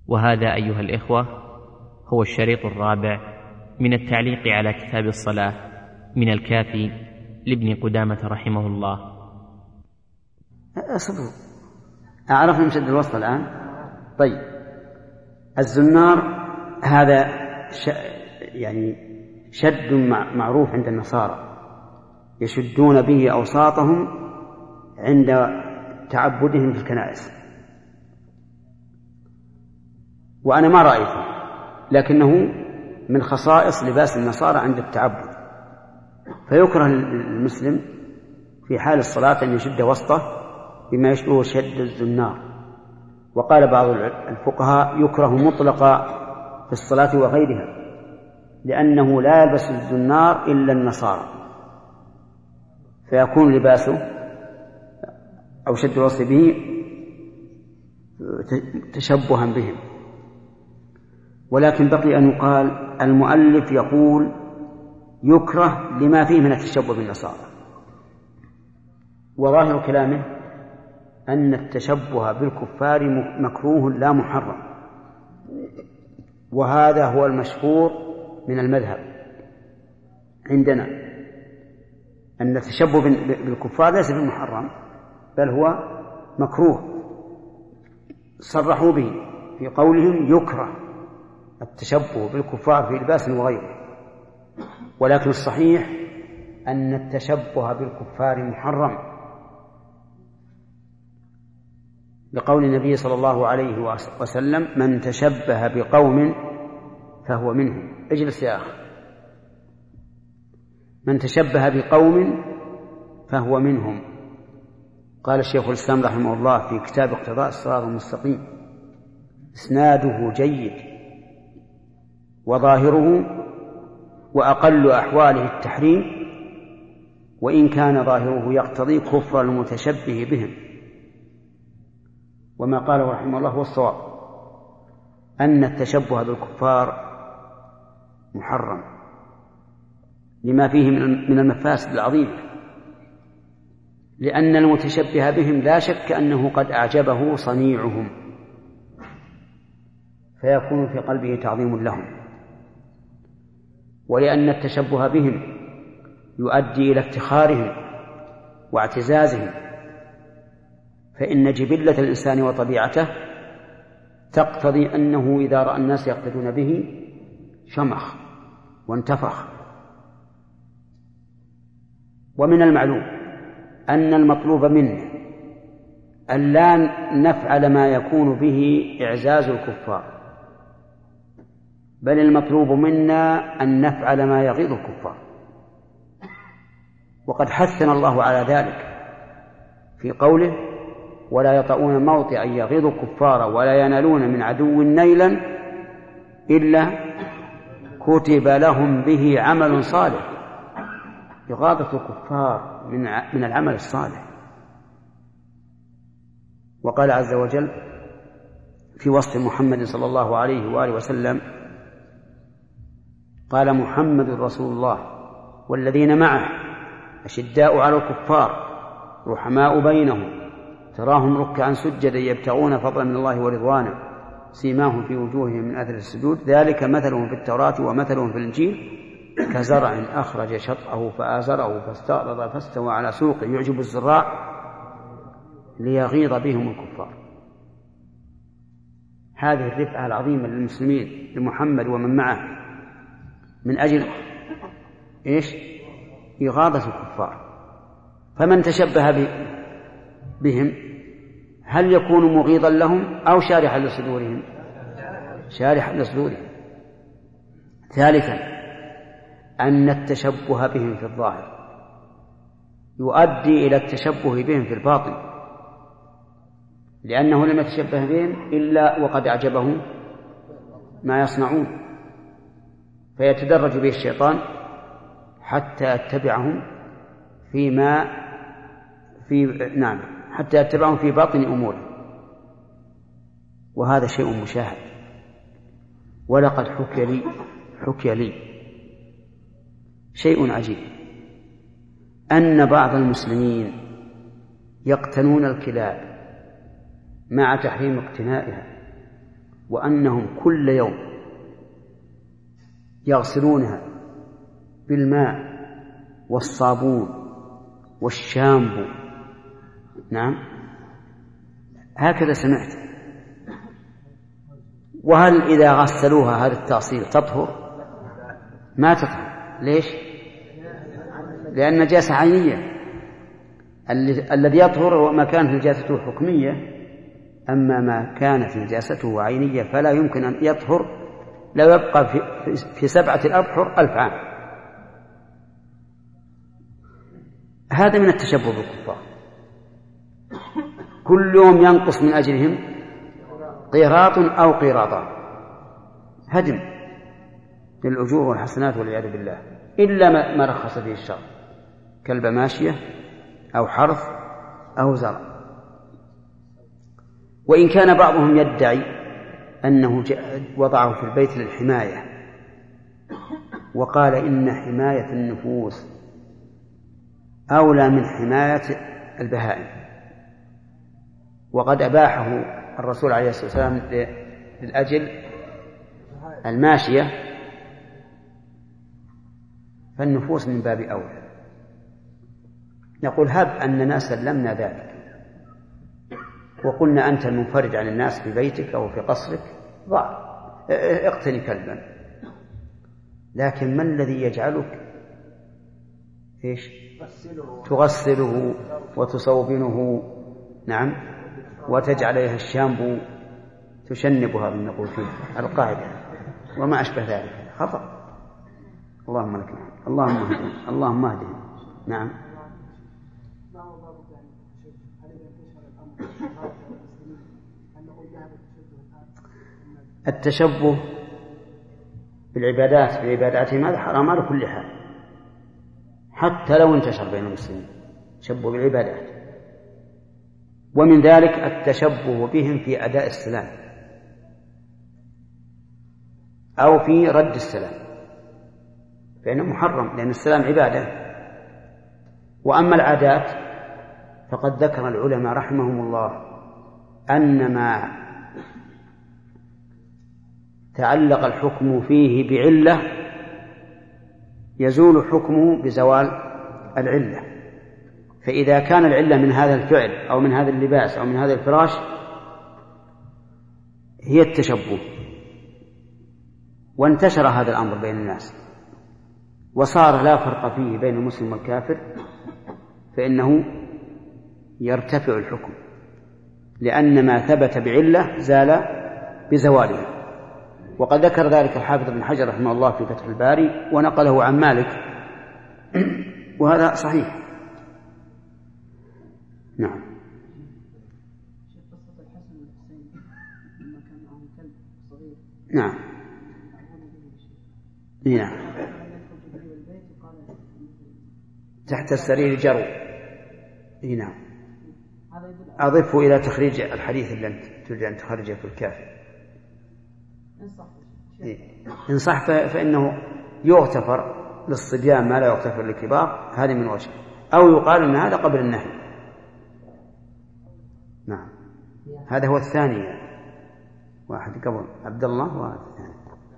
وهذا أيها الإخوة هو الشريط الرابع من التعليق على كتاب الصلاة من الكافي لابن قدامة رحمه الله. أصبروا، أعرف نمشد الوسط الآن. طيب، الزنار هذا يعني شد معروف عند النصارى، يشدون به أوساطهم عند تعبدهم في الكنائس، وأنا ما رأيته، لكنه من خصائص لباس النصارى عند التعبد. فيكره المسلم في حال الصلاة أن يشد وسطه بما يشبه شد الزنار. وقال بعض الفقهاء يكره مطلقا في الصلاة وغيرها، لأنه لا يلبس الزنار إلا النصارى، فيكون لباسه أو شد الوسط به تشبها بهم. ولكن بقي أن يقال المؤلف يقول يكره لما فيه من التشبه بالنصارى، وظاهر كلامه أن التشبه بالكفار مكروه لا محرم، وهذا هو المشهور من المذهب عندنا، أن التشبه بالكفار ليس بمحرم بل هو مكروه، صرحوا به في قولهم يكره التشبه بالكفار في لباس وغيره. ولكن الصحيح أن التشبه بالكفار محرم، لقول النبي صلى الله عليه وسلم من تشبه بقوم فهو منهم. اجلس يا أخي. من تشبه بقوم فهو منهم. قال الشيخ الإسلام رحمه الله في كتاب اقتضاء الصراط المستقيم إسناده جيد وظاهره وأقل أحواله التحريم، وإن كان ظاهره يقتضي كفر المتشبه بهم. وما قاله رحمه الله هو الصواب، أن التشبه بالكفار محرم لما فيه من المفاسد العظيمة، لأن المتشبه بهم لا شك أنه قد أعجبه صنيعهم، فيكون في قلبه تعظيم لهم، ولأن التشبه بهم يؤدي إلى افتخارهم واعتزازهم، فإن جبلة الإنسان وطبيعته تقتضي أنه إذا رأى الناس يقتدون به شمخ وانتفخ. ومن المعلوم أن المطلوب منا أن لا نفعل ما يكون به إعزاز الكفار، بل المطلوب منا أن نفعل ما يغيظ الكفار. وقد حثنا الله على ذلك في قوله ولا يطؤون موطئا يغيظ الكفار ولا ينالون من عدو نيلا إلا كتب لهم به عمل صالح. إغاظة الكفار من العمل الصالح. وقال عز وجل في وصف محمد صلى الله عليه وآله وسلم قال محمد رسول الله والذين معه أشداء على الكفار رحماء بينهم تراهم ركعا سجدا يبتغون فضلا من الله ورضوانه سيماهم في وجوههم من أثر السجود ذلك مثلهم في التوراة ومثلهم في الإنجيل كزرع أخرج شطأه فآزره فاستغلظ فاستوى على سوقه يعجب الزراع ليغيظ بهم الكفار. هذه الرفعة العظيمة للمسلمين لمحمد ومن معه من أجل إيش؟ إغاظة الكفار. فمن تشبه بهم هل يكون مغيظا لهم أو شارحا لصدورهم؟ شارحا لصدورهم. ثالثا أن التشبه بهم في الظاهر يؤدي إلى التشبه بهم في الباطن، لأنه لم يتشبه بهم إلا وقد أعجبه ما يصنعون، فيتدرج به الشيطان حتى يتبعهم حتى يتبعهم في باطن أموره. وهذا شيء مشاهد. ولقد حكي لي شيء عجيب، أن بعض المسلمين يقتنون الكلاب مع تحريم اقتنائها وأنهم كل يوم يغسلونها بالماء والصابون والشامبو. نعم، هكذا سمعت. وهل إذا غسلوها هذا التغسيل تطهر؟ ما تطهر. ليش؟ لأن نجاسة عينية. الذي يطهر هو ما كانت نجاسته حكمية، أما ما كانت نجاسته عينية فلا يمكن أن يطهر، لو يبقى في 7 أبحر 1000 عام. هذا من التشبه بالكفار. كل يوم ينقص من أجلهم قيراط أو قيراطان، هدم للأجور والحسنات والعياذ بالله، إلا ما رخص فيه الشرع كالبماشية أو حرث أو زرع. وإن كان بعضهم يدعي أنه وضعه في البيت للحماية، وقال إن حماية النفوس أولى من حماية البهائم، وقد أباحه الرسول عليه الصلاة والسلام للأجل الماشية، فالنفوس من باب أولى. نقول هب أننا سلمنا ذلك وقلنا أنت المنفرد عن الناس في بيتك أو في قصرك، ضع اقتني كلبا، لكن ما الذي يجعلك تغسله وتصوبنه؟ نعم، وتجعل عليها الشامبو تشنبها من نقول فيه القاعدة وما أشبه ذلك، خطأ. اللهم لك الحمد. اللهم اهدنا. نعم. التشبه بالعبادات بعباداتهم هذا حرام على كل حال، حتى لو انتشر بين المسلمين تشبه بالعبادات. ومن ذلك التشبه بهم في أداء السلام أو في رد السلام، فإنه محرم لأن السلام عبادة. وأما العادات فقد ذكر العلماء رحمهم الله أن ما تعلق الحكم فيه بعلة يزول حكمه بزوال العلة. فإذا كان العلة من هذا الفعل أو من هذا اللباس أو من هذا الفراش هي التشبه، وانتشر هذا الأمر بين الناس وصار لا فرق فيه بين المسلم والكافر، فإنه يرتفع الحكم، لأن ما ثبت بعلة زال بزواله. وقد ذكر ذلك الحافظ بن حجر رحمه الله في فتح الباري ونقله عن مالك، وهذا صحيح. نعم. نعم. نعم. تحت السرير جروا. نعم. أضفه إلى تخريج الحديث اللي تريد أن تخرجه في الكافي. إن صح فإنه يغتفر للصبيان ما لا يغتفر للكبار، هذه من وجه، أو يقال أن هذا قبل النهي. نعم. هذا هو الثاني، واحد قبل عبد الله وهذا الثاني.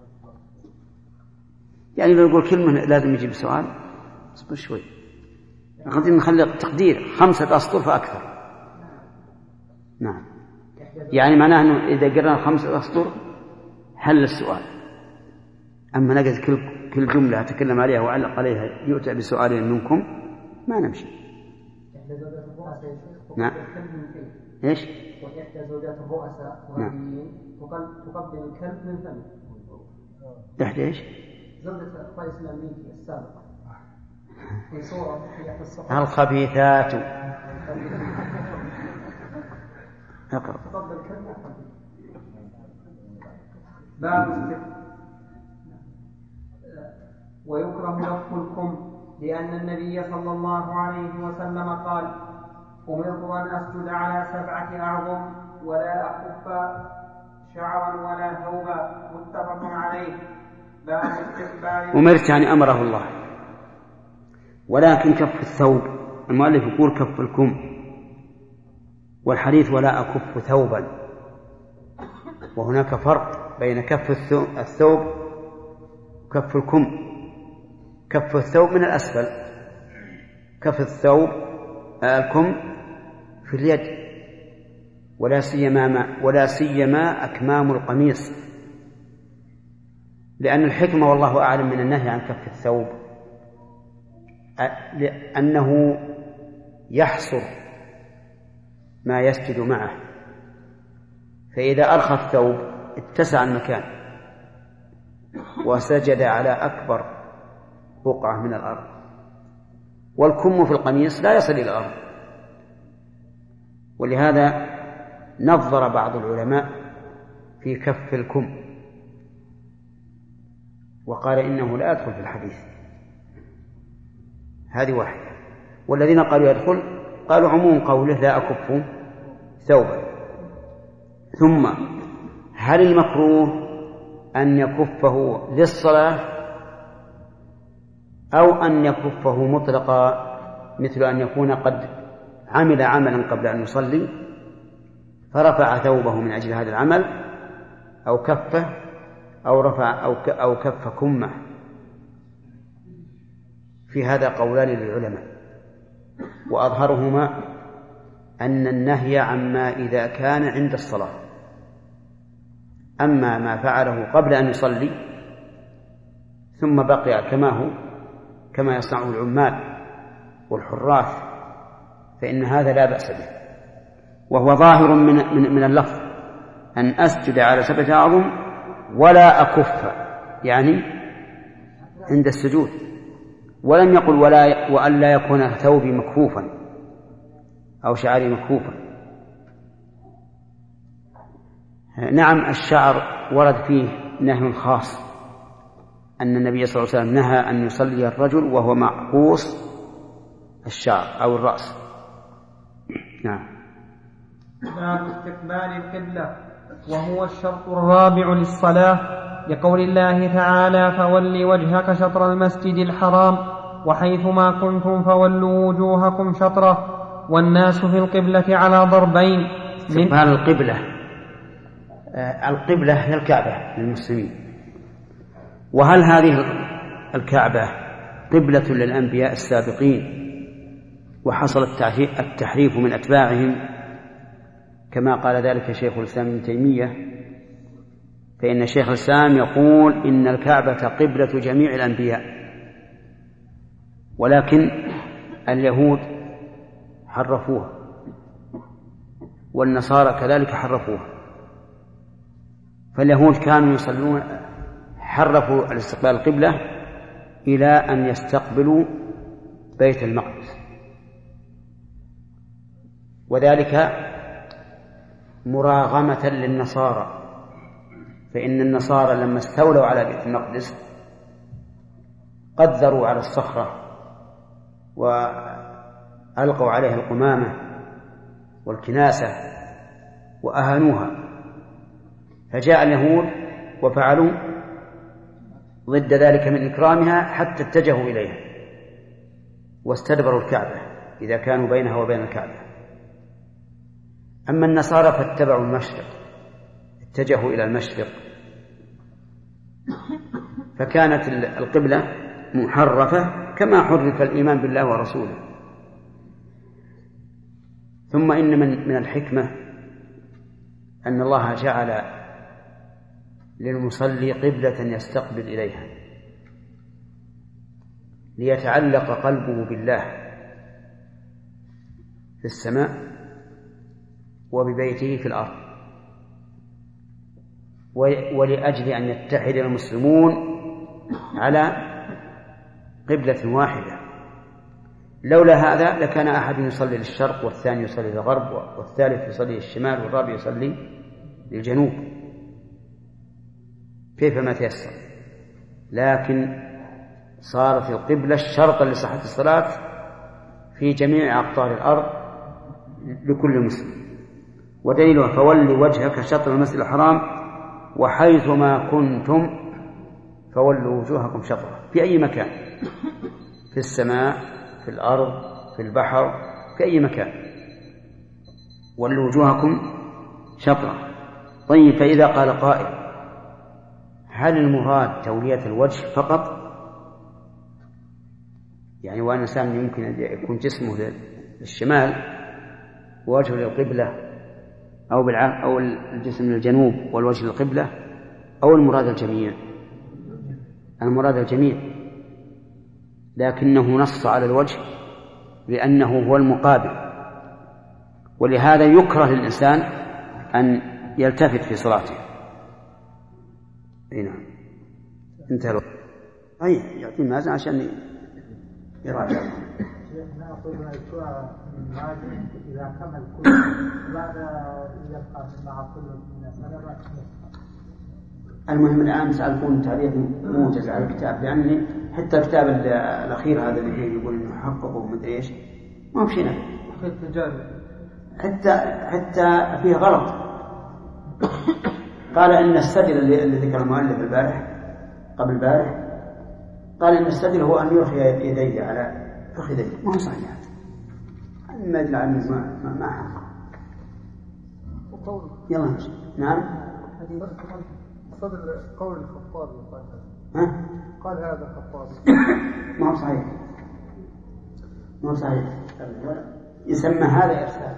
يعني لو نقول كلمة لازم يجيب سؤال، اصبر شوي، قد نخلي تقدير 5 أسطر فأكثر. نعم. يعني معناه أنه إذا قرأنا 5 أسطر حل السؤال، أما نجد كل جملة أتكلم عليها وأعلق عليها يؤتى بسؤال منكم ما نمشي. نعم. إيش؟ وإحدى زوجات الرؤساء والغنيين تقبل الكلب من فمه. إحدى إيش؟ زوجة الرئيس الأمريكي السابق في صورة في إحدى الصفحات. الخبيثات. اقرأ. تقبل الكلب من فمه. باب ويكره لف الكم، لأن النبي صلى الله عليه وسلم قال: أمرت أن أسجد على 7 أعظم ولا أكف شعرا ولا ثوبا. متفق عليه. باب استقبال. أمرت يعني أمره الله، ولكن كف الثوب المؤلف يقول كف الكم، والحديث ولا أكف ثوبا، وهناك فرق بين كف الثوب وكف الكم. كف الثوب من الأسفل، كف الثوب الكم في اليد، ولا سيما أكمام القميص، لأن الحكمة والله أعلم من النهي عن كف الثوب لأنه يحصر ما يسجد معه، فإذا أرخى الثوب اتسع المكان وسجد على أكبر بقعة من الأرض، والكم في القميص لا يصل إلى الأرض. ولهذا نظر بعض العلماء في كف الكم وقال إنه لا يدخل في الحديث. هذه واحدة. والذين قالوا يدخل قالوا عموم قوله لا أكف ثوبا. ثم هل المكروه أن يكفه للصلاة أو أن يكفه مطلقا، مثل أن يكون قد عمل عملا قبل أن يصلي فرفع ثوبه من أجل هذا العمل، أو كفه، أو رفع أو كف كمه؟ في هذا قولان للعلماء، وأظهرهما أن النهي عما إذا كان عند الصلاة. أما ما فعله قبل أن يصلي ثم بقي كما هو كما يصنعه العمال والحراث فإن هذا لا بأس به، وهو ظاهر من اللفظ أن أسجد على 7 أعظم ولا أكف، يعني عند السجود، ولم يقل وأن لا يكون ثوبي مكفوفا أو شعري مكفوفا. نعم الشعر ورد فيه نهي خاص، أن النبي صلى الله عليه وسلم نهى أن يصلي الرجل وهو معقوص الشعر أو الرأس. نعم. باب استقبال القبلة، وهو الشرط الرابع للصلاة، لقول الله تعالى فول وجهك شطر المسجد الحرام وحيثما كنتم فولوا وجوهكم شطره. والناس في القبلة على ضربين. استقبال القبلة، القبلة هي الكعبة للمسلمين، وهل هذه الكعبة قبلة للأنبياء السابقين وحصل التحريف من أتباعهم كما قال ذلك شيخ الإسلام ابن تيمية؟ فإن شيخ الإسلام يقول إن الكعبة قبلة جميع الأنبياء، ولكن اليهود حرفوها والنصارى كذلك حرفوها. فاليهود كانوا يصلون حرفوا الاستقبال القبلة إلى أن يستقبلوا بيت المقدس، وذلك مراغمة للنصارى، فإن النصارى لما استولوا على بيت المقدس قدروا على الصخرة وألقوا عليها القمامة والكناسة وأهانوها، فجاء اليهود وفعلوا ضد ذلك من إكرامها حتى اتجهوا إليها واستدبروا الكعبة إذا كانوا بينها وبين الكعبة. أما النصارى فاتبعوا المشرق، اتجهوا إلى المشرق، فكانت القبلة محرفة كما حرف الإيمان بالله ورسوله. ثم إن من الحكمة أن الله جعل للمصلي قبلة يستقبل إليها ليتعلق قلبه بالله في السماء وببيته في الأرض، ولأجل أن يتحد المسلمون على قبلة واحدة. لولا هذا لكان أحد يصلي للشرق والثاني يصلي للغرب والثالث يصلي للشمال والرابع يصلي للجنوب كيفما تيسر، لكن صارت القبلة شرطا لصحة الصلاة في جميع أقطار الأرض لكل مسلم. ودليله فول وجهك شطر المسجد الحرام وحيثما كنتم فولوا وجوهكم شطره، في أي مكان، في السماء، في الأرض، في البحر، في أي مكان ولوا وجوهكم شطره. طيب، فإذا قال قائل هل المراد تولية الوجه فقط؟ يعني وأن الإنسان يمكن أن يكون جسمه للشمال ووجهه للقبلة، أو الجسم للجنوب والوجه للقبلة، أو المراد الجميع؟ المراد الجميع، لكنه نص على الوجه لأنه هو المقابل، ولهذا يكره للإنسان أن يلتفت في صلاته. نعم، انتهى. طيب يعطي مازن عشان يراجع. شيخنا أقول إذا كمل كل بعد يبقى مع كل من السلامة. المهم الآن سأكون تعليق موجز على الكتاب، لأني حتى الكتاب الأخير هذا اللي فيه يقول إنه حقق ومدري إيش ما في شيء، حتى فيه غلط. قال إن السدل اللي ذكر المؤلف قبل البارح، قال إن السدل هو أن يرخي يديه على فخذيه، ما هو صحيح. ما يدل على ما حق. يلا ماشي. نعم. صدر قول الخطابي قال هذا الخطابي ما هو صحيح. يسمى هذا إرسال.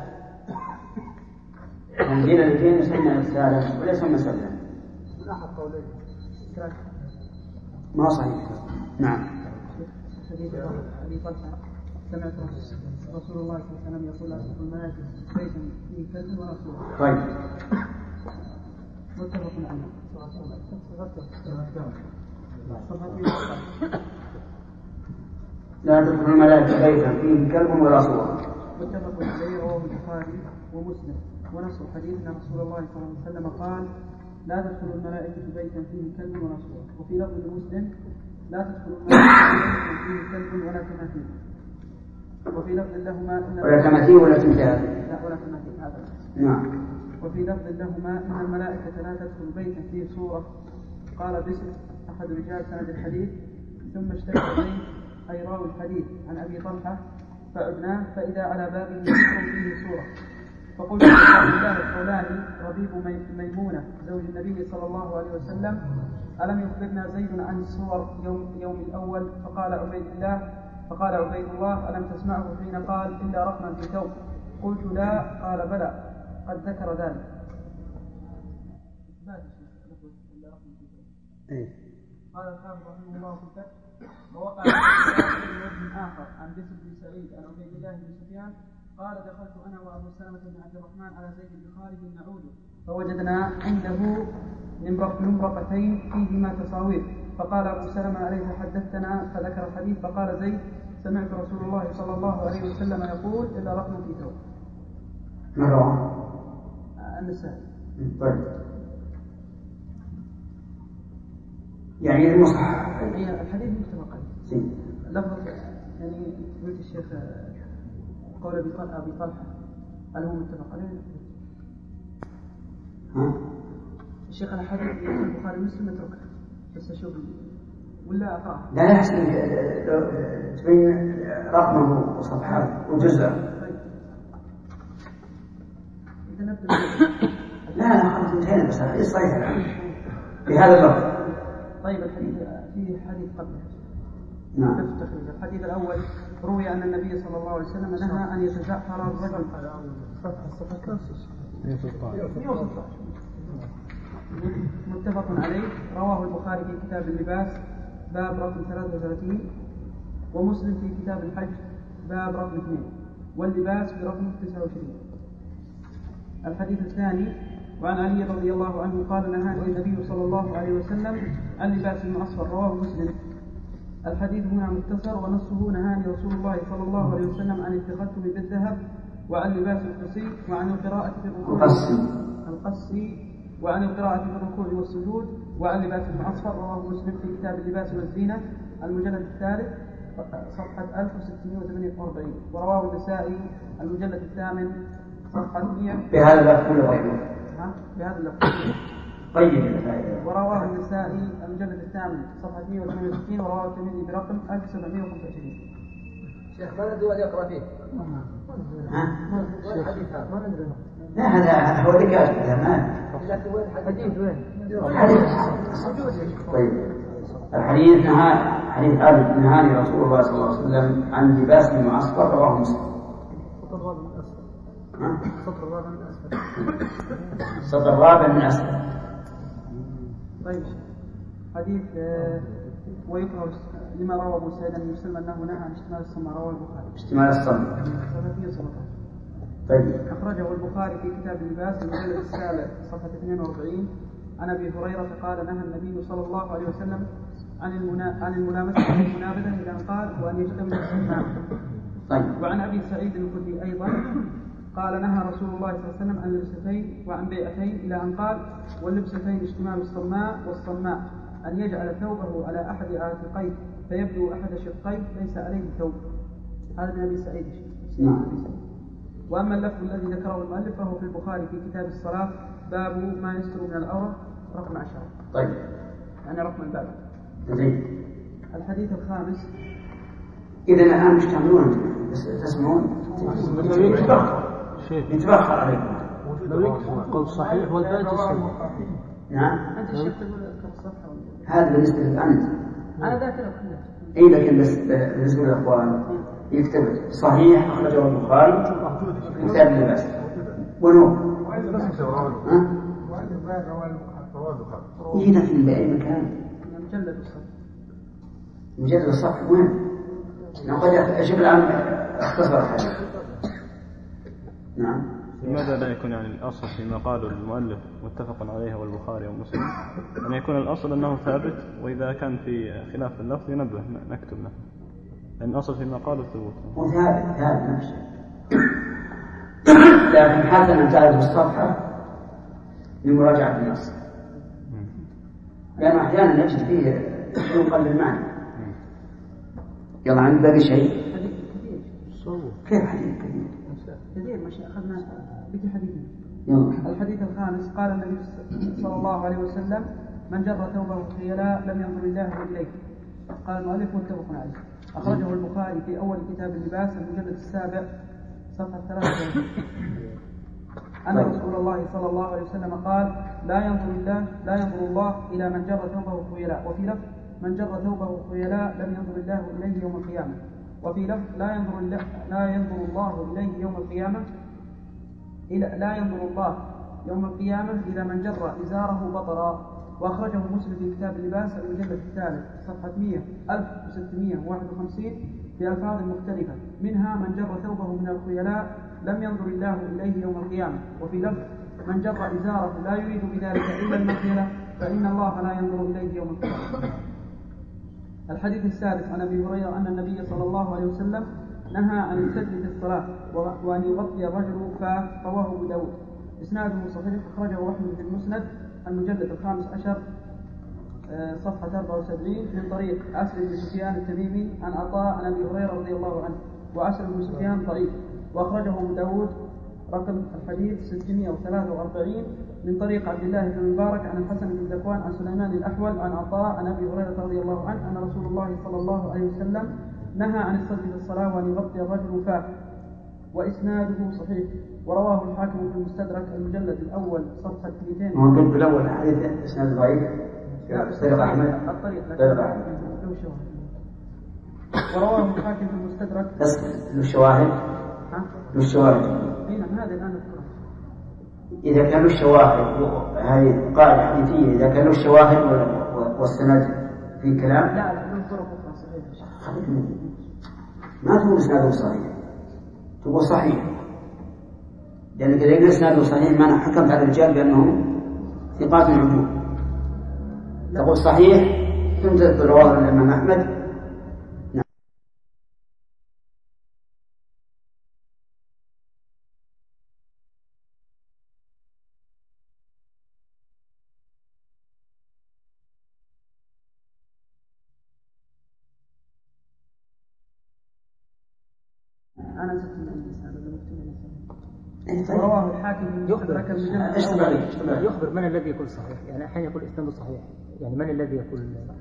عندنا الاثنين يسمى إرسالا ولا يسمى سلا. من أحد قولين ما هو صحيح. نعم. حديث أبي طلحة سمعت رسول الله صلى الله عليه وسلم يقول: أشرف الملائكة بيتا فيه كلب ورسول. طيب. متفق عليه. لا تدخل الملائكة بيتا فيه كلب ورسول. متفق عليه، رواه البخاري ومسلم. ونص الحديث أن رسول الله صلى الله عليه وسلم قال: لا تدخل الملائكة بيتا فيه كلب ورسول. وفي لفظ مسلم: لا تدخل الملائكة بيتا فيه كلب ولا تماثيل. وفي لفظ لهما ولا تماثيل ولا تمثال. لا ولا تماثيل هذا. نعم. وفي لفظ لهما إن الملائكة لا تدخل بيتا فيه صورة. قال بسر أحد رجال سند الحديث: ثم اشتكى زيد أي راوي الحديث عن أبي طلحة فعدناه فإذا على بابه ذكر فيه صورة. فقلت لعبد الله الحولاني ربيب ميمونة زوج النبي صلى الله عليه وسلم: ألم يخبرنا زيد عن الصور يوم الأول؟ فقال عبيد الله: ألم تسمعه حين قال: إلا رقما في ثوب؟ قلت: لا. قال: بلى، قد ذكر ذلك. قال الحافظ رحمه الله في الفتح: ووقع في وجه آخر عن بسر بن سعيد عن عبيد الله بن سفيان قال: دخلت أنا وأبو سلمة بن عبد الرحمن على زيد بن خالد نعود، فوجدنا عنده نمرقتين فيهما تصاوير. فقال أبو سلمة: أليس حدثتنا؟ فذكر الحديث. فقال زيد: سمعت رسول الله صلى الله عليه وسلم يقول: إلا رقم في ثوب. النسائي. طيب. يعني المصحف الحديث متفق عليه. لفظ يعني قلت الشيخ قول أبي طلحة هل هو متفق عليه؟ الشيخ الحديث في البخاري ومسلم اتركه بس أشوف ولا أقرأ. لا يحسن تبين رقمه وصفحات وجزء. لا خلص انتهينا، بس الحديث صحيح الآن بهذا اللفظ. طيب الحديث فيه حديث قبله. نعم. الحديث الأول روي أن النبي صلى الله عليه وسلم نهى أن يتزعفر الرجل. متفق عليه، رواه البخاري في كتاب اللباس باب رقم 33، ومسلم في كتاب الحج باب رقم 2، واللباس برقم 29. الحديث الثاني وعن علي رضي الله عنه قال: نهى النبي صلى الله عليه وسلم عن لباس المعصفر، رواه مسلم. الحديث هنا مختصر، ونصه: نهاني رسول الله صلى الله عليه وسلم عن التختم بالذهب، وعن لباس القصي، وعن القراءة في الركوع وعن القراءة في الركوع والسجود، وعن لباس المعصفر، رواه مسلم في كتاب اللباس والزينة المجلد الثالث صفحة 1648، ورواه النسائي المجلد الثامن صفحة 100 بهذا اللفظ كله بهذا اللفظ. طيب. ورواه النسائي المجلد الثامن صفحة 168، ورواه الترمذي برقم 1725. شيخ ما ندري وين يقرأ فيه. الحديث هذا ما ندري. لا هذا هو ذكر هذا ما حديث وين؟ طيب الحديث حديث نهاني رسول الله صلى الله عليه وسلم عن لباس المعسكر رواه مسلم. السطر الرابع من أسفل. طيب حديث ويكره لما روى أبو سعيد بن مسلم أنه نهى عن اشتمال الصم رواه البخاري. اشتمال الصم. طيب. أخرجه البخاري في كتاب اللباس المجلد السابع صفحة 42 عن أبي هريرة قال نهى النبي صلى الله عليه وسلم عن الملامسة والمنابذة إلى أن قال وأن يجتمع الصنام. طيب. وعن أبي سعيد الخدري أيضا قال نهى رسول الله صلى الله عليه وسلم عن اللبستين وعن بيعتين إلى أن قال واللبستين اشتمال الصماء والصماء أن يجعل ثوبه على أحد عاتقيه فيبدو أحد شقيه ليس عليه ثوب. هذا من أبي سعيد. وأما اللفظ الذي ذكره المؤلف فهو في البخاري في كتاب الصلاة باب ما يستر من العورة رقم 10. طيب. يعني رقم الباب. طيب. الحديث الخامس. إذا الآن مش تعملون تسمعون؟ يتبخر عليكم. قول صحيح والباقي صحيح. نعم. أنت الشيخ تقول أذكر الصفحة. هذا بالنسبة للأنت. أنا ذاكرة كلها. إيه لكن بس بالنسبة للأخوان يكتب صحيح أخرجه البخاري كتاب اللباس ونور. إيه لكن بأي مكان؟ مجلد الصفحة وين؟ نقول أشوف الآن اختصر الحديث. نعم. لماذا لا يكون يعني الأصل فيما قاله المؤلف متفق عليه والبخاري ومسلم أن يكون الأصل أنه ثابت وإذا كان في خلاف اللفظ ينبه نكتب له لأن الأصل فيما قاله الثبوت. ثابت نفسه. لكن حسن أن تعرف الصفحة لمراجعة النص لأن أحيانا نجد فيه ينقل المعنى. يلا عند باقي شيء. كيف حديث كثير مش أخذنا بك حديث. الحديث الخامس قال النبي صلى الله عليه وسلم من جر ثوبه خيلاء لم ينظر الله إليه. قال المؤلف متفق عليه. أخرجه البخاري في أول كتاب اللباس المجلد السابع صفحة 23 أن رسول الله صلى الله عليه وسلم قال لا ينظر الله إلى من جر ثوبه خيلاء. وفي لفظ من جر ثوبه خيلاء لم ينظر الله إليه يوم القيامة. وفي لفظ لا ينظر الله إليه يوم القيامة لا ينظر الله يوم القيامة إلى من جر إزاره بطرا. وأخرجه مسلم في كتاب اللباس المجلد الثالث صفحة 1651 بألفاظ مختلفة منها من جر ثوبه من الخيلاء لم ينظر الله إليه يوم القيامة. وفي لفظ من جر إزاره لا يريد بذلك إلا المخيلة فإن الله لا ينظر إليه يوم القيامة. الحديث السادس عن أبي هريرة أن النبي صلى الله عليه وسلم نهى عن السجد في الصلاة وأن يغطي الرجل فاه رواه أبو داود. إسناده صحيح. أخرجه أحمد في المسند المجلد 15 صفحة 74 من طريق أسلم بن سفيان التميمي عن عطاء عن أبي هريرة رضي الله عنه. وأسلم بن سفيان ضعيف. وأخرجه أبو داود رقم الحديث 643 من طريق عبد الله بن المبارك عن الحسن بن ذكوان عن سليمان الأحول عن عطاء عن أبي هريرة رضي الله عنه أن رسول الله صلى الله عليه وسلم نهى عن السجد في الصلاة وأن يغطي الرجل فاه. وإسناده صحيح. ورواه الحاكم في المستدرك المجلد الأول صفحة 200. هو قلت بالأول حديث إسناد ضعيف. طريق أحمد. ورواه الحاكم في المستدرك. بس للشواهد. هذا الآن إذا كانوا الشواهد هذه قاعدة حديثية إذا كانوا الشواهد والسند في كلام لا ننظر أخرى صحيح. ما تقول إسناده صحيح تقول صحيح لأنك إذا قلت إسناده صحيح ما حكمت على الرجال بأنهم ثقات العدول. تقول صحيح تنزل رواه الإمام أحمد. أنا زدت من رواه الحاكم يخبر من الذي يقول صحيح يعني أحيانا يقول إسناده صحيح يعني من الذي يقول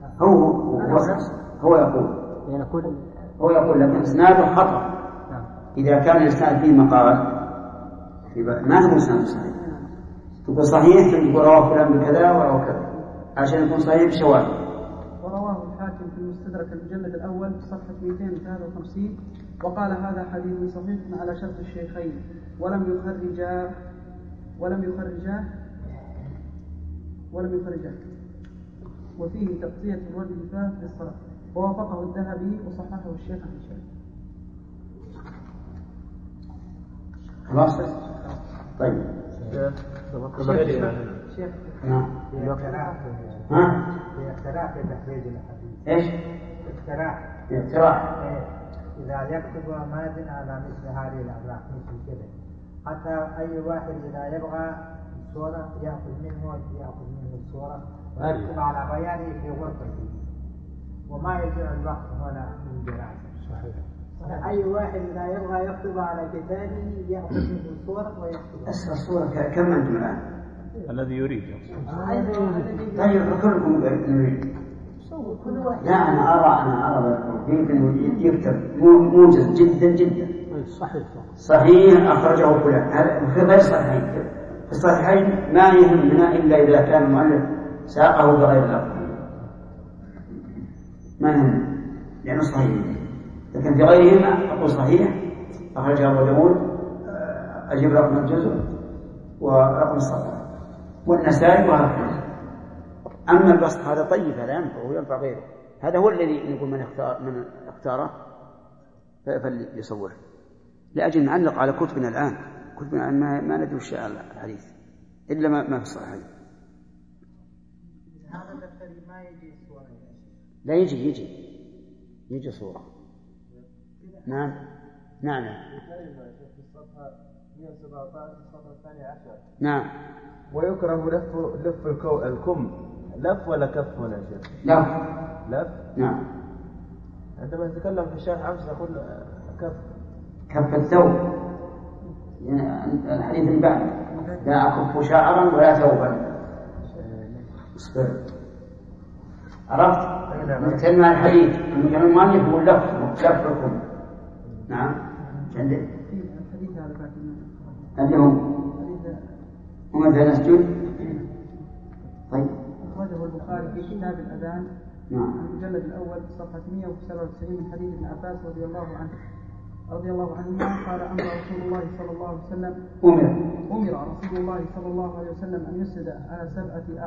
هو يقول لكن إسناده خطأ. إذا كان الإسناد فيه مقال ما تقول سند صحيح، تقول صحيح تقول رواه فلان بكذا ورواه كذا عشان يكون صحيح بشواهد. ورواه الحاكم في المستدرك المجلد الأول صفحة 253 وقال هذا حديث صحيح على شرط الشيخين ولم يخرجاه وفيه تغطية الرجل فات للصلاة ووافقه الذهبي وصححه الشيخ عن الشيخ. خلاص طيب شيخ نعم في اقتراح في تحريج الحديث. ايش؟ اقتراح إذا يكتب مازن على مثل هذه الأوراق مثل كذا حتى أي واحد إذا يبغى الصورة يأخذ منه الصورة ويكتب على بيانه في غرفته وما يرجع الوقت هنا من دراسة. صحيح. أي واحد إذا يبغى يكتب على كتابه يأخذ منه الصورة ويكتب. أسرع الصورة كم أنتم الآن؟ الذي يريد. طيب كلكم نريد. لا أنا أرى يمكن يكتب موجز جدا. صحيح أخرجه فلان هذا غير صحيح. في الصحيحين ما يهمنا إلا إذا كان المؤلف ساقه بغير لفظ ما يهمنا لأنه صحيح. لكن في غيرهما أقول صحيح أخرجه أبو داود أجيب رقم الجزء ورقم الصفحة والنسائي وهكذا. أما البسط هذا طيب هذا ينفع وينفع غيره. هذا هو الذي نقول من اختاره فليصوره لأجل نعلق على كتبنا الآن. كتبنا الآن ما ندري وش الحديث إلا ما في الصحيح. هذا الدفتر ما يجي صورة. لا يجي صورة. نعم. في الصفحة 117 الصفحة 12. نعم. ويكره لف الكم. لف ولا كف هنا يا شيخ؟ لف. نعم. عندما نتكلم في الشرح أمس نقول كف الثوب يعني الحديث اللي بعد لا أكف شعرا ولا ثوبا. اصبر عرفت؟ نتكلم عن الحديث المجمع المؤلف هو لف الكم. نعم. عندك الحديث هذا عندهم وماذا نسجد؟ طيب. أخرجه البخاري في كتاب الأذان المجلد الأول صفحة 197 من حديث ابن عباس رضي الله عنهما قال أمر رسول الله صلى الله عليه وسلم أن يسجد على 7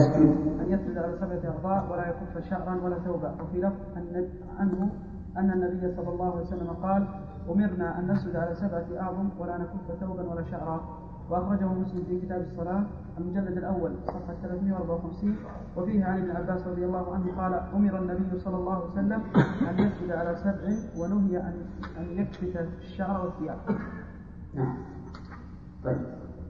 أعضاء ولا يكف شعرا ولا ثوبا. وفي لفظ عنه أن النبي صلى الله عليه وسلم قال أمرنا أن نسجد على 7 أعظم ولا نكف ثوبا ولا شعرا. وأخرجه مسلم في كتاب الصلاة المجلد الأول صفحة 354 وفيه عن ابن عباس رضي الله عنه قال أمر النبي صلى الله عليه وسلم أن يسجد على 7 ونهي أن يكفت الشعر والثياب. طيب.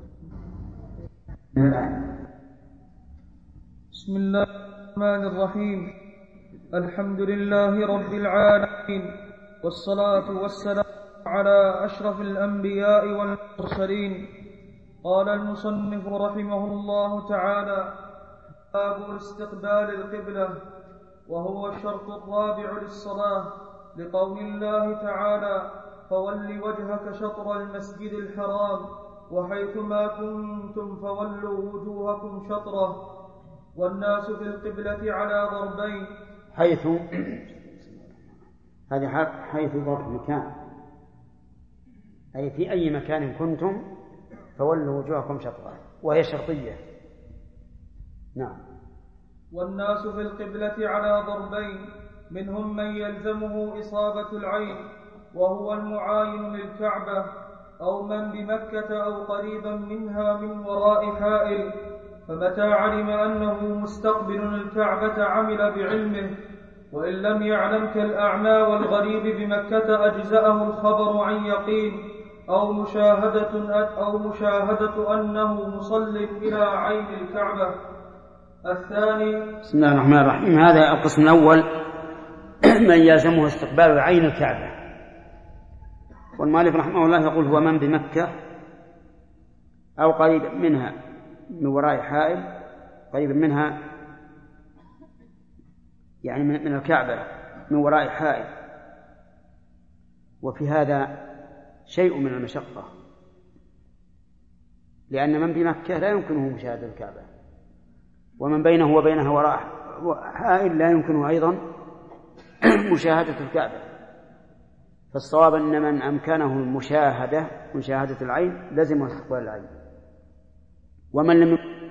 بسم الله الرحمن الرحيم. الحمد لله رب العالمين والصلاة والسلام على أشرف الأنبياء والمرسلين. قال المصنف رحمه الله تعالى: باب استقبال القبلة، وهو الشرط الرابع للصلاة، لقول الله تعالى: فول وجهك شطر المسجد الحرام وحيثما كنتم فولوا وجوهكم شطره. والناس في القبلة على ضربين. حيث هذه حيث ظرف مكان، أي في أي مكان كنتم فولوا وجوهكم شطره، وهي شرطية. نعم. والناس في القبلة على ضربين، منهم من يلزمه إصابة العين وهو المعاين للكعبة، أو من بمكة أو قريبا منها من وراء حائل، فمتى علم أنه مستقبل الكعبة عمل بعلمه، وإن لم يعلم كالأعمى والغريب بمكة أجزأه الخبر عن يقين أو مشاهدة أنه مصل إلى عين الكعبة. الثاني. بسم الله الرحمن الرحيم. هذا القسم الأول من يلزمه استقبال عين الكعبة. والمؤلف رحمه الله يقول هو من بمكة أو قريب منها من وراء حائل، قريب منها يعني من الكعبة من وراء حائل. وفي هذا شيء من المشقة، لأن من بمكة لا يمكنه مشاهدة الكعبة، ومن بينه وبينها وراء حائل لا يمكنه أيضا مشاهدة الكعبة. فالصواب أن من أمكنه مشاهدة العين لزم استقبال العين، ومن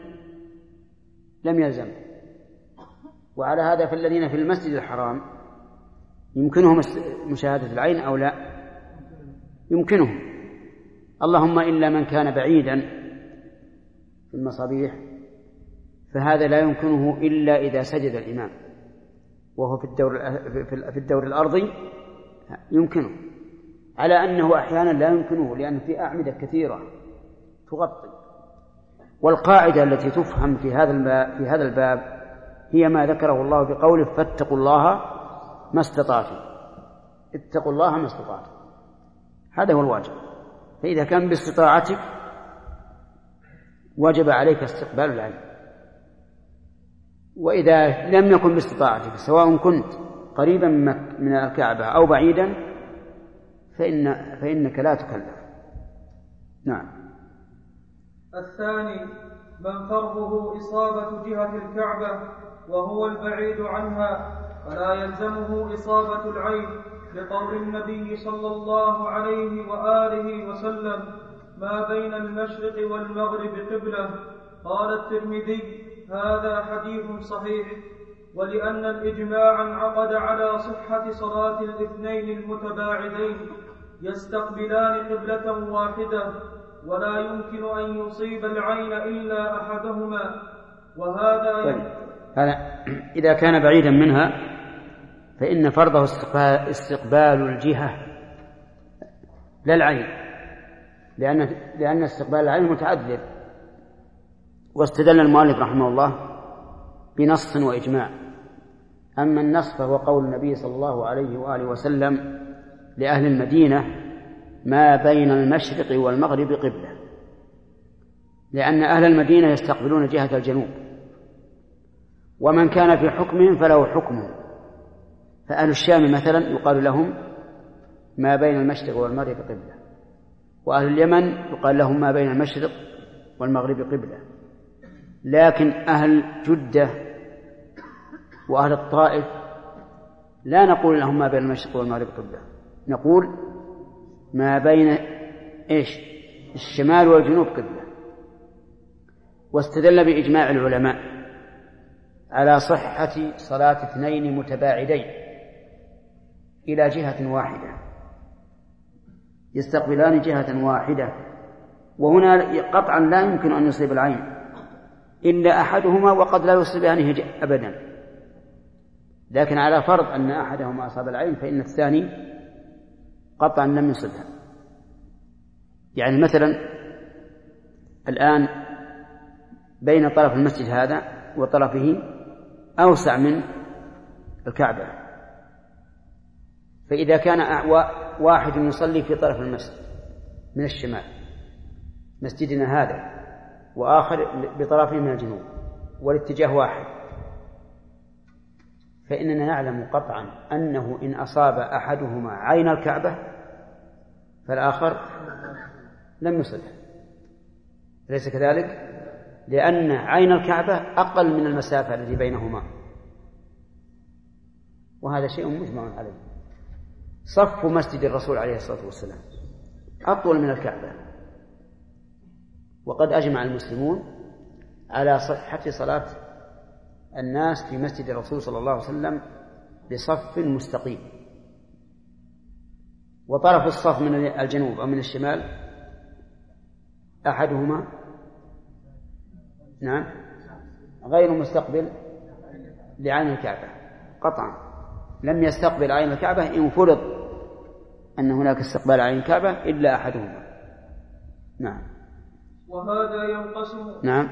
لم يلزم. وعلى هذا فالذين في المسجد الحرام يمكنهم مشاهدة العين أو لا؟ يمكنهم، اللهم إلا من كان بعيدا في المصابيح، فهذا لا يمكنه إلا إذا سجد الإمام وهو في الدور الأرضي يمكنه، على أنه أحيانا لا يمكنه لأن في أعمدة كثيرة تغطي. والقاعدة التي تفهم في هذا الباب هي ما ذكره الله بقوله فاتقوا الله ما استطعتم، اتقوا الله ما استطعتم، هذا هو الواجب. فإذا كان باستطاعتك وجب عليك استقبال العين، وإذا لم يكن باستطاعتك سواء كنت قريبا من الكعبة أو بعيدا فإنك لا تكلف. نعم. الثاني من فرضه إصابة جهة الكعبة وهو البعيد عنها فلا يلزمه إصابة العين، لقول النبي صلى الله عليه وآله وسلم ما بين المشرق والمغرب قبلة. قال الترمذي هذا حديث صحيح. ولأن الإجماع انعقد على صحة صلاة الاثنين المتباعدين يستقبلان قبلة واحدة، ولا يمكن أن يصيب العين إلا أحدهما. وهذا هذا إذا كان بعيدا منها فإن فرضه استقبال الجهة لا العين، لأن استقبال العين متعذر. واستدل المؤلف رحمه الله بنص وإجماع. أما النص فهو قول النبي صلى الله عليه وآله وسلم لأهل المدينة ما بين المشرق والمغرب قبلة، لأن أهل المدينة يستقبلون جهة الجنوب، ومن كان في حكمهم فله حكمه. فأهل الشام مثلا يقال لهم ما بين المشرق والمغرب قبلة، وأهل اليمن يقال لهم ما بين المشرق والمغرب قبلة. لكن أهل جدة وأهل الطائف لا نقول لهم ما بين المشرق والمغرب قبلة، نقول ما بين الشمال والجنوب قبلة. واستدل بإجماع العلماء على صحة صلاة اثنين متباعدين إلى جهة واحدة، يستقبلان جهة واحدة، وهنا قطعا لا يمكن أن يصيب العين إلا أحدهما، وقد لا يصيبانه أبدا. لكن على فرض أن أحدهما أصاب العين فإن الثاني قطعا لم يصبها. يعني مثلا الآن بين طرف المسجد هذا وطرفه أوسع من الكعبة، فإذا كان واحد يصلي في طرف المسجد من الشمال مسجدنا هذا، وآخر بطرفه من الجنوب، والاتجاه واحد، فإننا نعلم قطعا أنه إن أصاب أحدهما عين الكعبة فالآخر لم يصبه، أليس كذلك؟ لأن عين الكعبة أقل من المسافة التي بينهما، وهذا شيء مجمع عليه. صف مسجد الرسول عليه الصلاة والسلام أطول من الكعبة، وقد أجمع المسلمون على صحة صلاة الناس في مسجد الرسول صلى الله عليه وسلم بصف مستقيم، وطرف الصف من الجنوب أو من الشمال أحدهما غير مستقبل لعين الكعبة قطعا، لم يستقبل عين الكعبة إن فرض أن هناك استقبال عين الكعبة إلا أحدهما. نعم. وهذا ينقسم. نعم.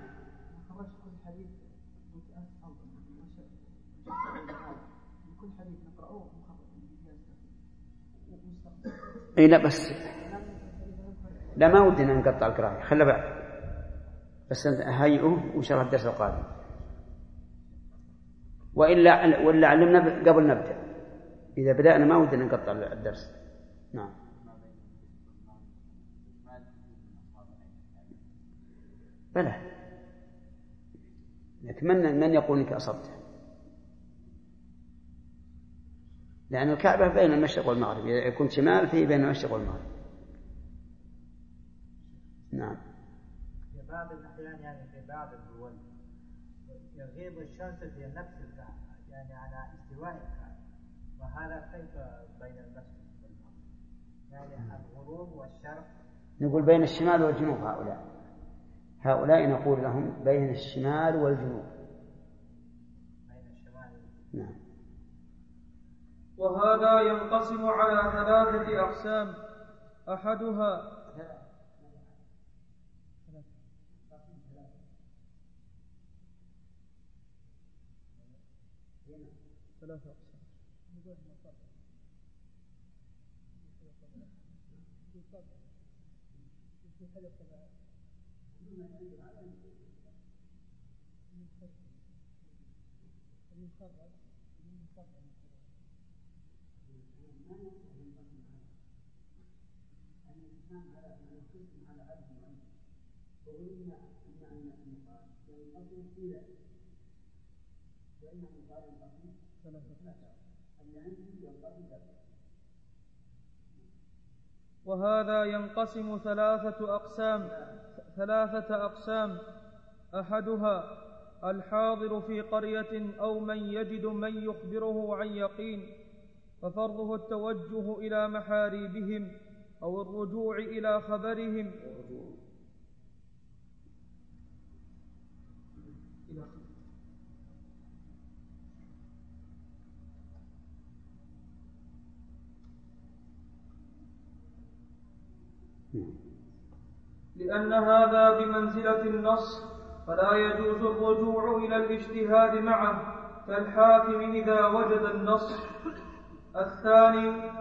إيه لا بس لا ما ودنا نقطع القراءة، خلى بعد بس هيئه وإن شاء الله الدرس القادم، ولا علمنا قبل نبدأ. إذا بدأنا ما ودنا نقطع الدرس. نعم. بلى، لكن من يقول إنك أصبته؟ لأن الكعبة بين المشرق والمغرب، إذا يكون شمال فيه بين المشرق والمغرب. نعم. في بعض الأحيان يعني في بعض الدول يغيب الشمس في نفس الكعبة، يعني على استواء الكعبة، وهذا كيف بين المشرق والمغرب؟ يعني الغروب والشرق. نقول بين الشمال والجنوب. هؤلاء نقول لهم بين الشمال والجنوب. بين الشمال. نعم. وهذا ينقسم على 3 أقسام، أحدها وهذا ينقسم 3 أقسام، أحدها الحاضر في قرية أو من يجد من يخبره عن يقين، ففرضه التوجه إلى محاريبهم أو الرجوع إلى خبرهم لأن هذا بمنزلة النص، فلا يجوز الرجوع إلى الاجتهاد معه كالحاكم إذا وجد النص. الثاني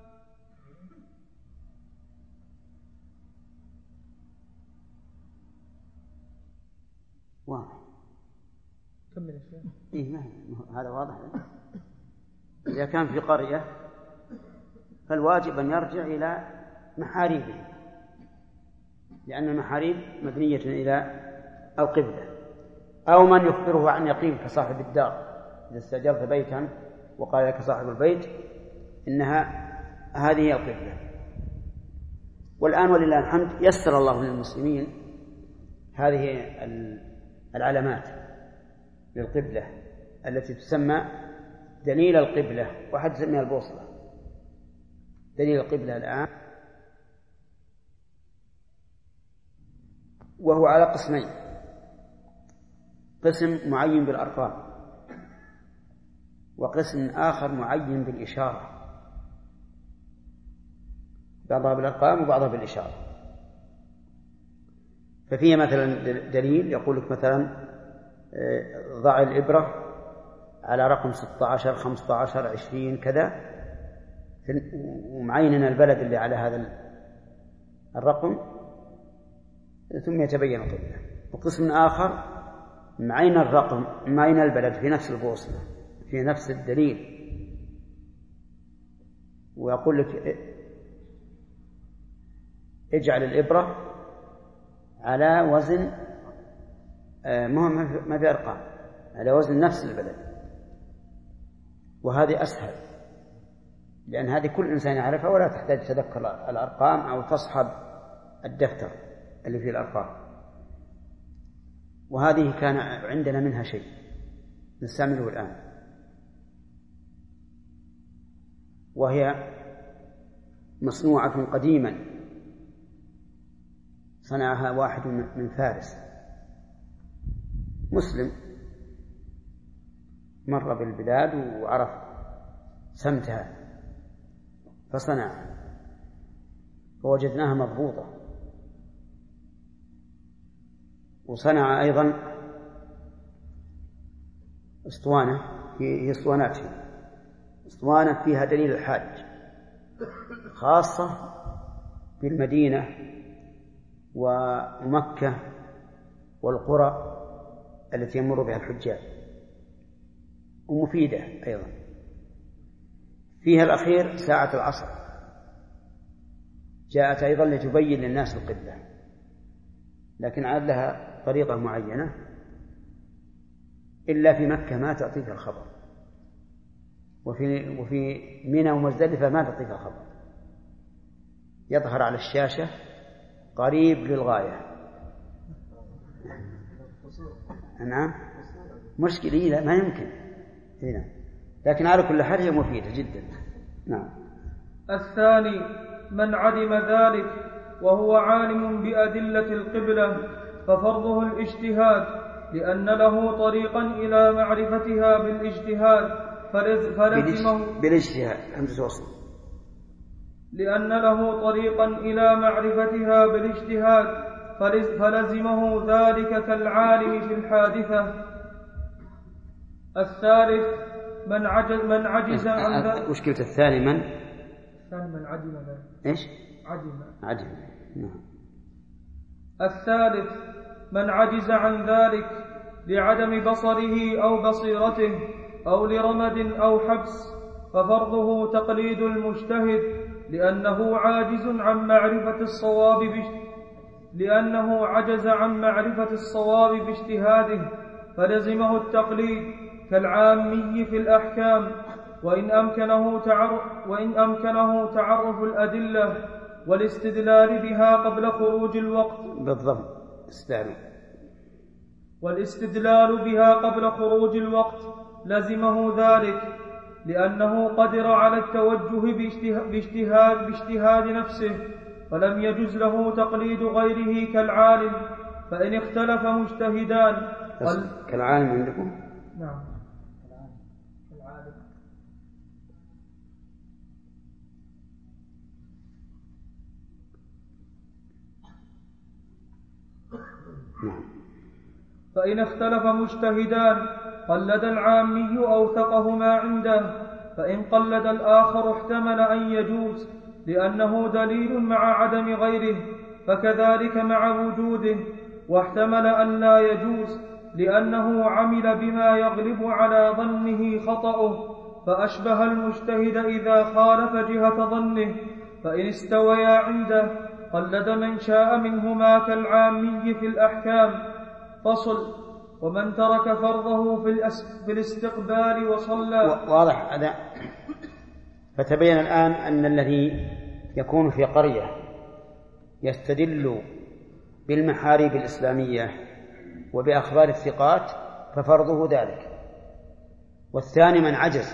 واضح. كمل يا شيخ. إيه هذا واضح. إذا كان في قرية فالواجب أن يرجع إلى محاريبه، لأن المحاريب مبنية إلى القبلة، أو من يخبره عن يقين كصاحب الدار. إذا استأجرت بيتا وقال لك صاحب البيت إنها هذه هي القبلة. والآن ولله الحمد يسر الله للمسلمين هذه العلامات للقبلة التي تسمى دليل القبلة، وحد يسميها البوصلة. دليل القبلة الآن وهو على قسمين: قسم معين بالأرقام، وقسم آخر معين بالإشارة، بعضها بالأرقام وبعضها بالإشارة. ففيه مثلا دليل يقول لك مثلا ضع الإبرة على رقم 16 15 20 كذا، ومعيننا البلد اللي على هذا الرقم، ثم يتبين القبلة. وقسم آخر معين الرقم معين البلد في نفس البوصلة في نفس الدليل، ويقول لك اجعل الإبرة على وزن ما في أرقام، على وزن نفس البلد. وهذه أسهل، لأن هذه كل إنسان يعرفها ولا تحتاج تذكر الأرقام أو تصحب الدفتر اللي فيه الأرقام. وهذه كان عندنا منها شيء نستعمله الآن، وهي مصنوعة قديما، صنعها واحد من فارس مسلم، مر بالبلاد وعرف سمتها فصنع، فوجدناها مضبوطة. وصنع أيضا اسطوانة، هي اسطوانات، اسطوانة فيها دليل الحاج خاصة بالمدينة ومكة والقرى التي يمر بها الحجاج، ومفيدة أيضا. فيها الأخير ساعة العصر، جاءت أيضا لتبين للناس القبلة، لكن عاد لها طريقة معينة إلا في مكة ما تعطيك الخبر، وفي منى ومزدلفة ما تعطيك الخبر، يظهر على الشاشة قريب للغاية. نعم مشكلة، لا ما يمكن هنا، لكن على كل حال هي مفيدة جدا. نعم. الثاني من عدم ذلك وهو عالم بأدلة القبلة ففرضه الاجتهاد، لأن له طريقا إلى معرفتها بالاجتهاد فلزمه لأن له طريقا إلى معرفتها بالاجتهاد فلزمه ذلك كالعالم في الحادثة. الثالث من عجز عن ذلك. وش قلت الثاني؟ من عدم ذلك. إيش؟ عدم. نعم. الثالث من عجز عن ذلك لعدم بصره أو بصيرته أو لرمد أو حبس ففرضه تقليد المجتهد، لأنه عجز عن معرفة الصواب باجتهاده فلزمه التقليد كالعامي في الأحكام، وإن أمكنه تعرف الأدلة والاستدلال بها قبل خروج الوقت. بالضبط. والاستدلال بها قبل خروج الوقت لزمه ذلك، لأنه قدر على التوجه باجتهاد نفسه، فلم يجز له تقليد غيره كالعالم. فإن اختلف مجتهدان كالعالم عندكم؟ نعم. فإن اختلف مجتهدان قلد العامي أوثقهما عنده، فإن قلد الآخر احتمل أن يجوز لأنه دليل مع عدم غيره، فكذلك مع وجوده، واحتمل أن لا يجوز لأنه عمل بما يغلب على ظنه خطأه، فأشبه المجتهد إذا خالف جهة ظنه. فإن استويا عنده قلد من شاء منهما كالعامي في الأحكام. فصل. ومن ترك فرضه في الاستقبال وصلى. واضح هذا. فتبين الآن أن الذي يكون في قرية يستدل بالمحاريب الإسلامية وبأخبار الثقات ففرضه ذلك. والثاني من عجز،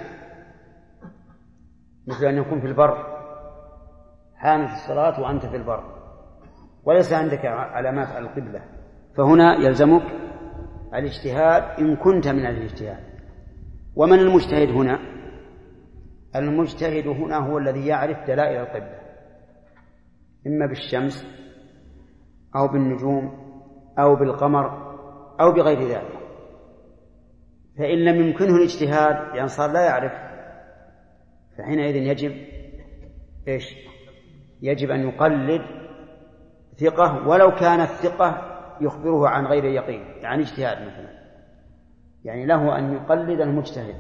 مثل أن يكون في البر حانت الصلاة وأنت في البر وليس عندك علامات على القبلة، فهنا يلزمك الاجتهاد إن كنت من الاجتهاد. ومن المجتهد هنا؟ المجتهد هنا هو الذي يعرف دلائل القبلة، إما بالشمس أو بالنجوم أو بالقمر أو بغير ذلك. فإن لم يمكنه الاجتهاد يعني صار لا يعرف، فحينئذ يجب أن يقلد ثقة، ولو كان الثقة يخبره عن غير يقين، يعني اجتهاد مثلا، يعني له أن يقلد المجتهد.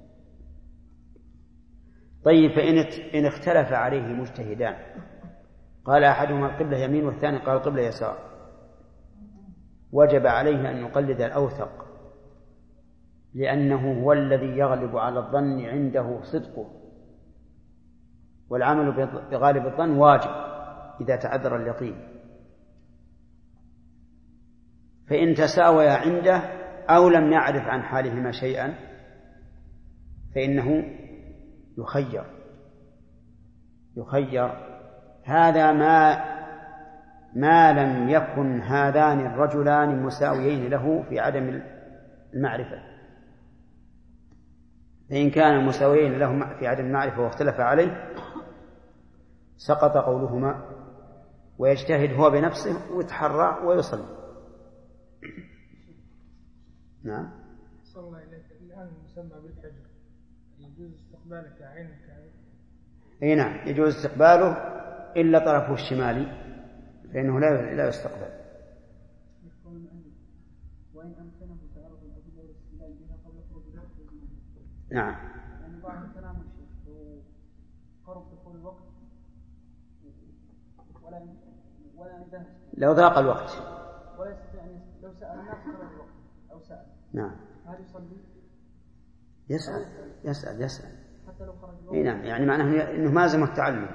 طيب فإن اختلف عليه مجتهدان، قال أحدهما القبلة يمين والثاني قال القبلة يسار، وجب عليه أن يقلد الأوثق، لأنه هو الذي يغلب على الظن عنده صدقه، والعمل بغالب الظن واجب إذا تعذر اليقين. فإن تساويا عنده أو لم يعرف عن حالهما شيئا فإنه يخير. هذا ما لم يكن هذان الرجلان مساويين له في عدم المعرفة. فإن كان مساويين له في عدم المعرفة واختلف عليه سقط قولهما، ويجتهد هو بنفسه ويتحرى ويصلي. نعم. صلى الله إليك. الآن يسمى بالحجر، يجوز استقباله كعين أي نعم يجوز استقباله إلا طرفه الشمالي فإنه لا يستقبل. وإن أمكنه تعرض الأدلة والاستدلال بها قبل خروج الوقت. نعم. يعني بعض كلام الشيخ لو قرب دخول الوقت ولا ندهش، لو ضاق الوقت ولا يستطيع سأل الناس قبل الوقت أو سأل نعم هل يصلي؟ يسأل حتى لو خرج الوقت؟ نعم، يعني معناه أنه ما لازم التعلم،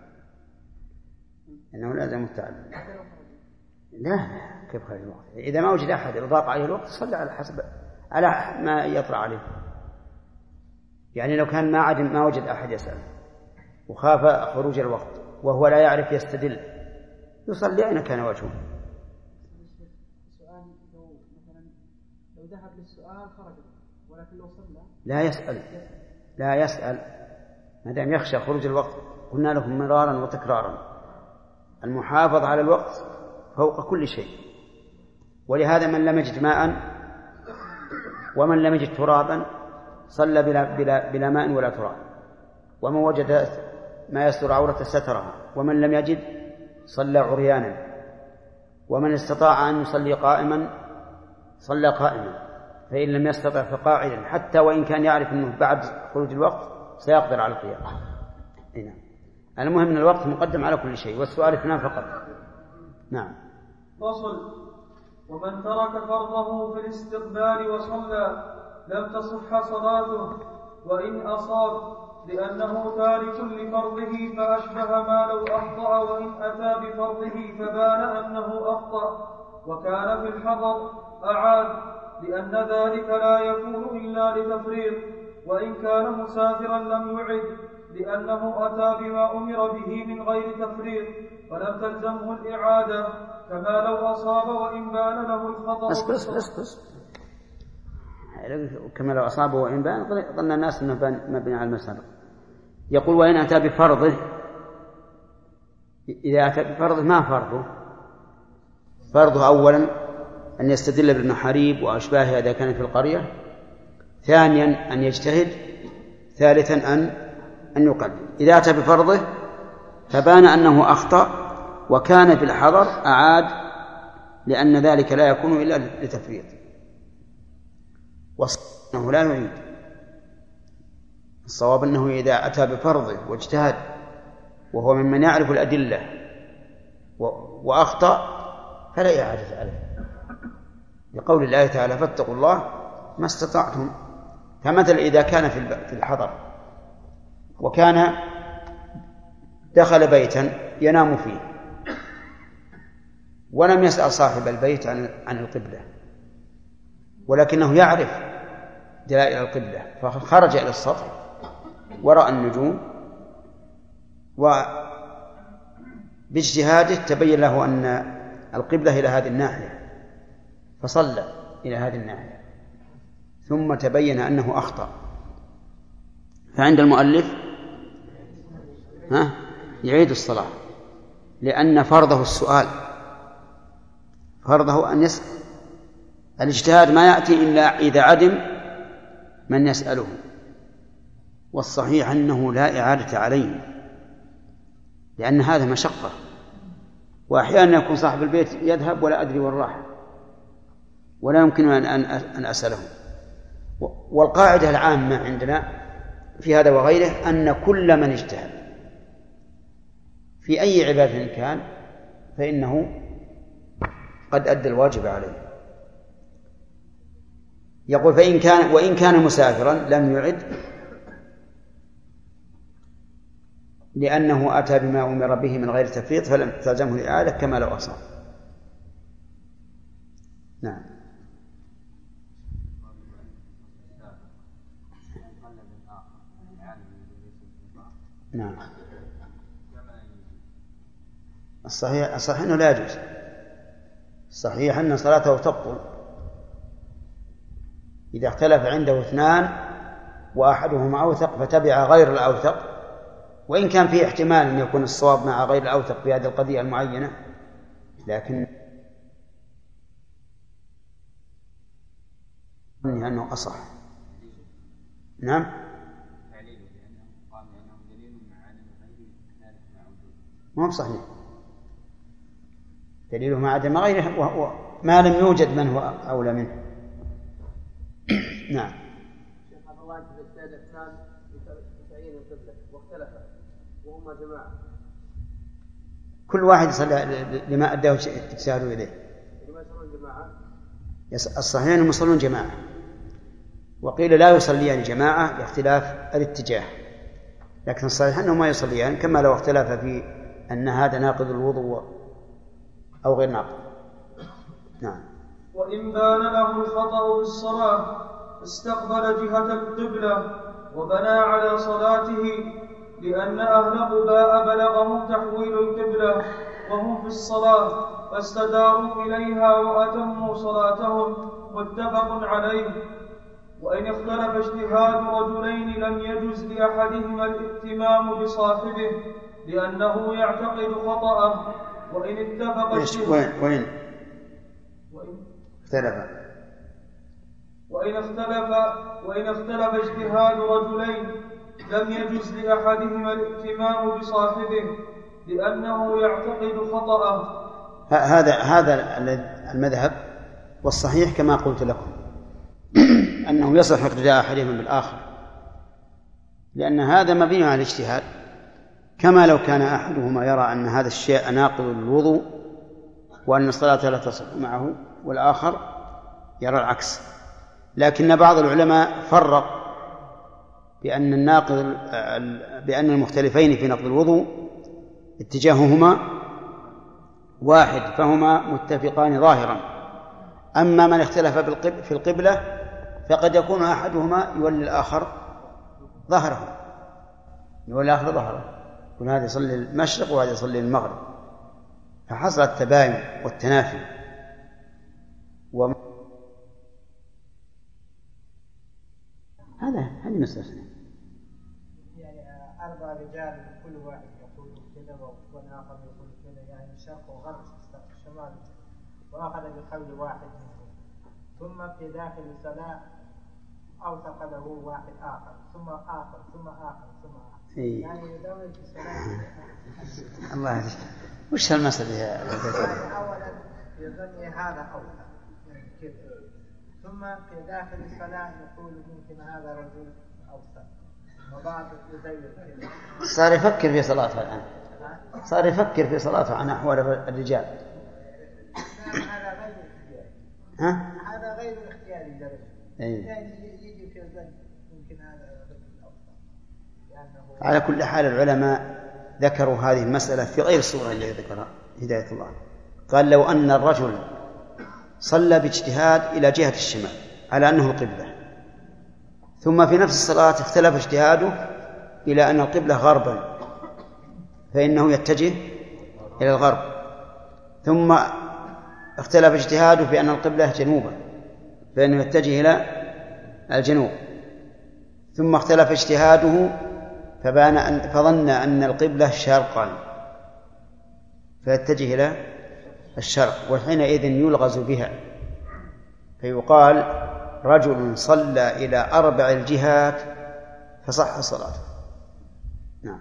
أنه لازم التعلم. لا كيف خرج الوقت؟ إذا ما وجد أحد إضاق عليه الوقت صلى على ما يطرأ عليه. يعني لو كان ما وجد أحد يسأل وخاف خروج الوقت وهو لا يعرف يستدل يصلي أين كان وجهه. السؤال لو ذهب للسؤال خرج، ولكن لو صلى لا يسأل ما دام يخشى خروج الوقت. قلنا لهم مرارا وتكرارا المحافظة على الوقت فوق كل شيء. ولهذا من لم يجد ماء ومن لم يجد ترابا صلى بلا ماء ولا تراب، ومن وجد ما يستر عورة سترها، ومن لم يجد صلى عريانا، ومن استطاع أن يصلي قائما صلى قائما، فإن لم يستطع فقاعدا، حتى وإن كان يعرف أنه بعد خروج الوقت سيقدر على القيام. نعم. المهم أن الوقت مقدم على كل شيء، والسؤال اثنان فقط. نعم. فصل. ومن ترك فرضه في الاستقبال وصلى لم تصح صلاته وإن أصاب، لأنه تارك لفرضه فأشبه ما لو أخطأ، وإن أتى بفرضه فبان أنه أخطأ وكان في الحضر أعاد، لأن ذلك لا يكون إلا لتفريط، وإن كان مسافرا لم يعد، لأنه أتى بما أمر به من غير تفريط فلم تلزمه الإعادة، كما لو أصاب وإن بان له الخطأ. بس كما لو أصاب وإن بان ظن الناس أنه مبني على المسألة. يقول وإن أتى بفرضه، إذا أتى بفرضه ما فرضه أولا أن يستدل بابن حريب وأشباهه إذا كان في القرية، ثانيا أن يجتهد، ثالثا أن يقلد. إذا أتى بفرضه فبان أنه أخطأ وكان في الحضر أعاد، لأن ذلك لا يكون إلا لتفريط، وأنه لا يعيد. الصواب أنه إذا أتى بفرضه واجتهد وهو ممن يعرف الأدلة وأخطأ فلا إعادة عليه، لقول الله تعالى فاتقوا الله ما استطعتم. فمثل إذا كان في الحضر وكان دخل بيتا ينام فيه ولم يسأل صاحب البيت عن القبلة، ولكنه يعرف دلائل القبلة، فخرج إلى السطح ورأى النجوم وباجتهاده تبين له أن القبلة إلى هذه الناحية فصلى إلى هذه الناحية، ثم تبين أنه أخطأ، فعند المؤلف يعيد الصلاة، لأن فرضه السؤال، فرضه أن يسأل. الاجتهاد ما يأتي إلا إذا عدم من يسأله، والصحيح أنه لا إعادة عليه، لأن هذا مشقة، وأحيانا يكون صاحب البيت يذهب ولا أدري والراحة ولا يمكن أن أسأله. والقاعدة العامة عندنا في هذا وغيره أن كل من اجتهد في أي عبادة كان فإنه قد أدى الواجب عليه. يقول وإن كان مسافرا لم يعد، لأنه أتى بما أمر به من غير تفريط فلم تلزمه الإعادة كما لو أصاب. نعم. نعم. الصحيح أنه لا يجوز، الصحيح أن صلاته تبطل إذا اختلف عنده اثنان وأحدهما أوثق فتبع غير الأوثق، وإن كان فيه احتمال أن يكون الصواب مع غير الأوثق في هذه القضية المعينة، لكن أنه أصح. نعم. ما هو صحيح، دليله مع عدم غيره ما لم يوجد من هو أولى منه. نعم. شيخ عبد الله اجتهد اثنان بتعيين القبلة واختلفا وهما جماعة، كل واحد يصلي لما أداه اجتهاده إليه. لما يصلون جماعة الصحيح أنهم يصلون جماعة، وقيل لا يصليان جماعة لاختلاف الاتجاه، لكن الصحيح أنهم ما يصليان، كما لو اختلف في أن هذا ناقض الوضوء أو غير ناقض. نعم. وإن بان له الخطأ بالصلاة استقبل جهة القبلة وبنى على صلاته، لأن أهل قباء بلغهم تحويل القبلة وهم في الصلاة فاستداروا إليها وأتموا صلاتهم، متفق عليه. وإن اختلف اجتهاد رجلين لم يجز لأحدهما الائتمام بصاحبه لأنه يعتقد خطأه. وإن اتفق وإن اختلف اجتهاد رجلين لم يجز لأحدهما الائتمام بصاحبه لأنه يعتقد خطأه. هذا المذهب، والصحيح كما قلت لكم أنه يصح اقتداء أحدهما بالآخر، لأن هذا مبني على الاجتهاد، كما لو كان أحدهما يرى أن هذا الشيء ناقض الوضوء وأن الصلاة لا تصح معه، والآخر يرى العكس. لكن بعض العلماء فرق بأن المختلفين في نقض الوضوء اتجاههما واحد، فهما متفقان ظاهرا. أما من اختلف في القبلة فقد يكون أحدهما يولي الآخر ظهره، يكون هذا يصلي المشرق وهذا يصلي المغرب، فحصل التباين والتنافي. هذه مسألة يعني 4 رجال كل واحد يقول كذا والآخر يقول كذا، يعني الشرق وغرب الشمال، وأخذ بقول واحد منهم، ثم في داخل الصلاة أوثق له واحد آخر ثم آخر ثم آخر ثم آخر، يعني يدور في الصلاة. الله يهديك. وش هالمسألة يا يعني أولا يظن هذا أوثق كذا، ثم في داخل الصلاة يقول ممكن هذا رجل أوثق، وبعض يدور كذا. صار يفكر في صلاته الآن، صار يفكر في صلاته عن أحوال الرجال. هذا غير اختياري. هذا غير اختياري درجة. يعني يجي في الظن ممكن هذا رجل أوثق. على كل حال العلماء ذكروا هذه المسألة في غير الصورة التي ذكرها هداية الله. قال لو أن الرجل صلى باجتهاد إلى جهة الشمال على أنه القبلة، ثم في نفس الصلاة اختلف اجتهاده إلى أن القبلة غربا، فإنه يتجه إلى الغرب، ثم اختلف اجتهاده في أن القبلة جنوبا، فإنه يتجه إلى الجنوب، ثم اختلف اجتهاده فظن أن القبلة شرقا فيتجه إلى الشرق، وحينئذ يلغز بها، فيقال رجل صلى إلى 4 الجهات فصح صلاته. نعم.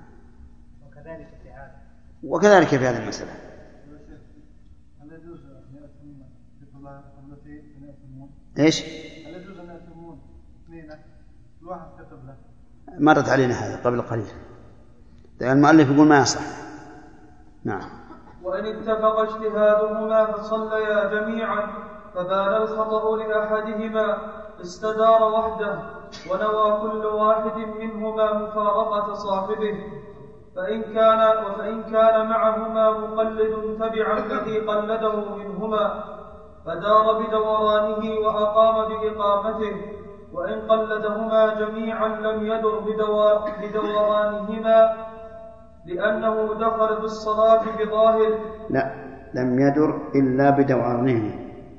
وكذلك في هذه المسألة. هل يجوز أن يأتمون في صلاة التي يأتمون؟ إيش؟ هل يجوز أن يأتمون اثنين الواحد في قبلة؟ مرت علينا هذا قبل قليل، المؤلف يقول ما يصح. نعم. وإن اتفق اجتهادهما فصليا جميعا فبان الخطأ لأحدهما استدار وحده ونوى كل واحد منهما مفارقة صاحبه، فإن كان معهما مقلد تبع الذي قلده منهما فدار بدورانه وأقام بإقامته، وإن قلدهما جميعا لم يدر بدورانهما لأنه دخل بالصلاة بظاهر. لا، لم يدر إلا بدورانهما.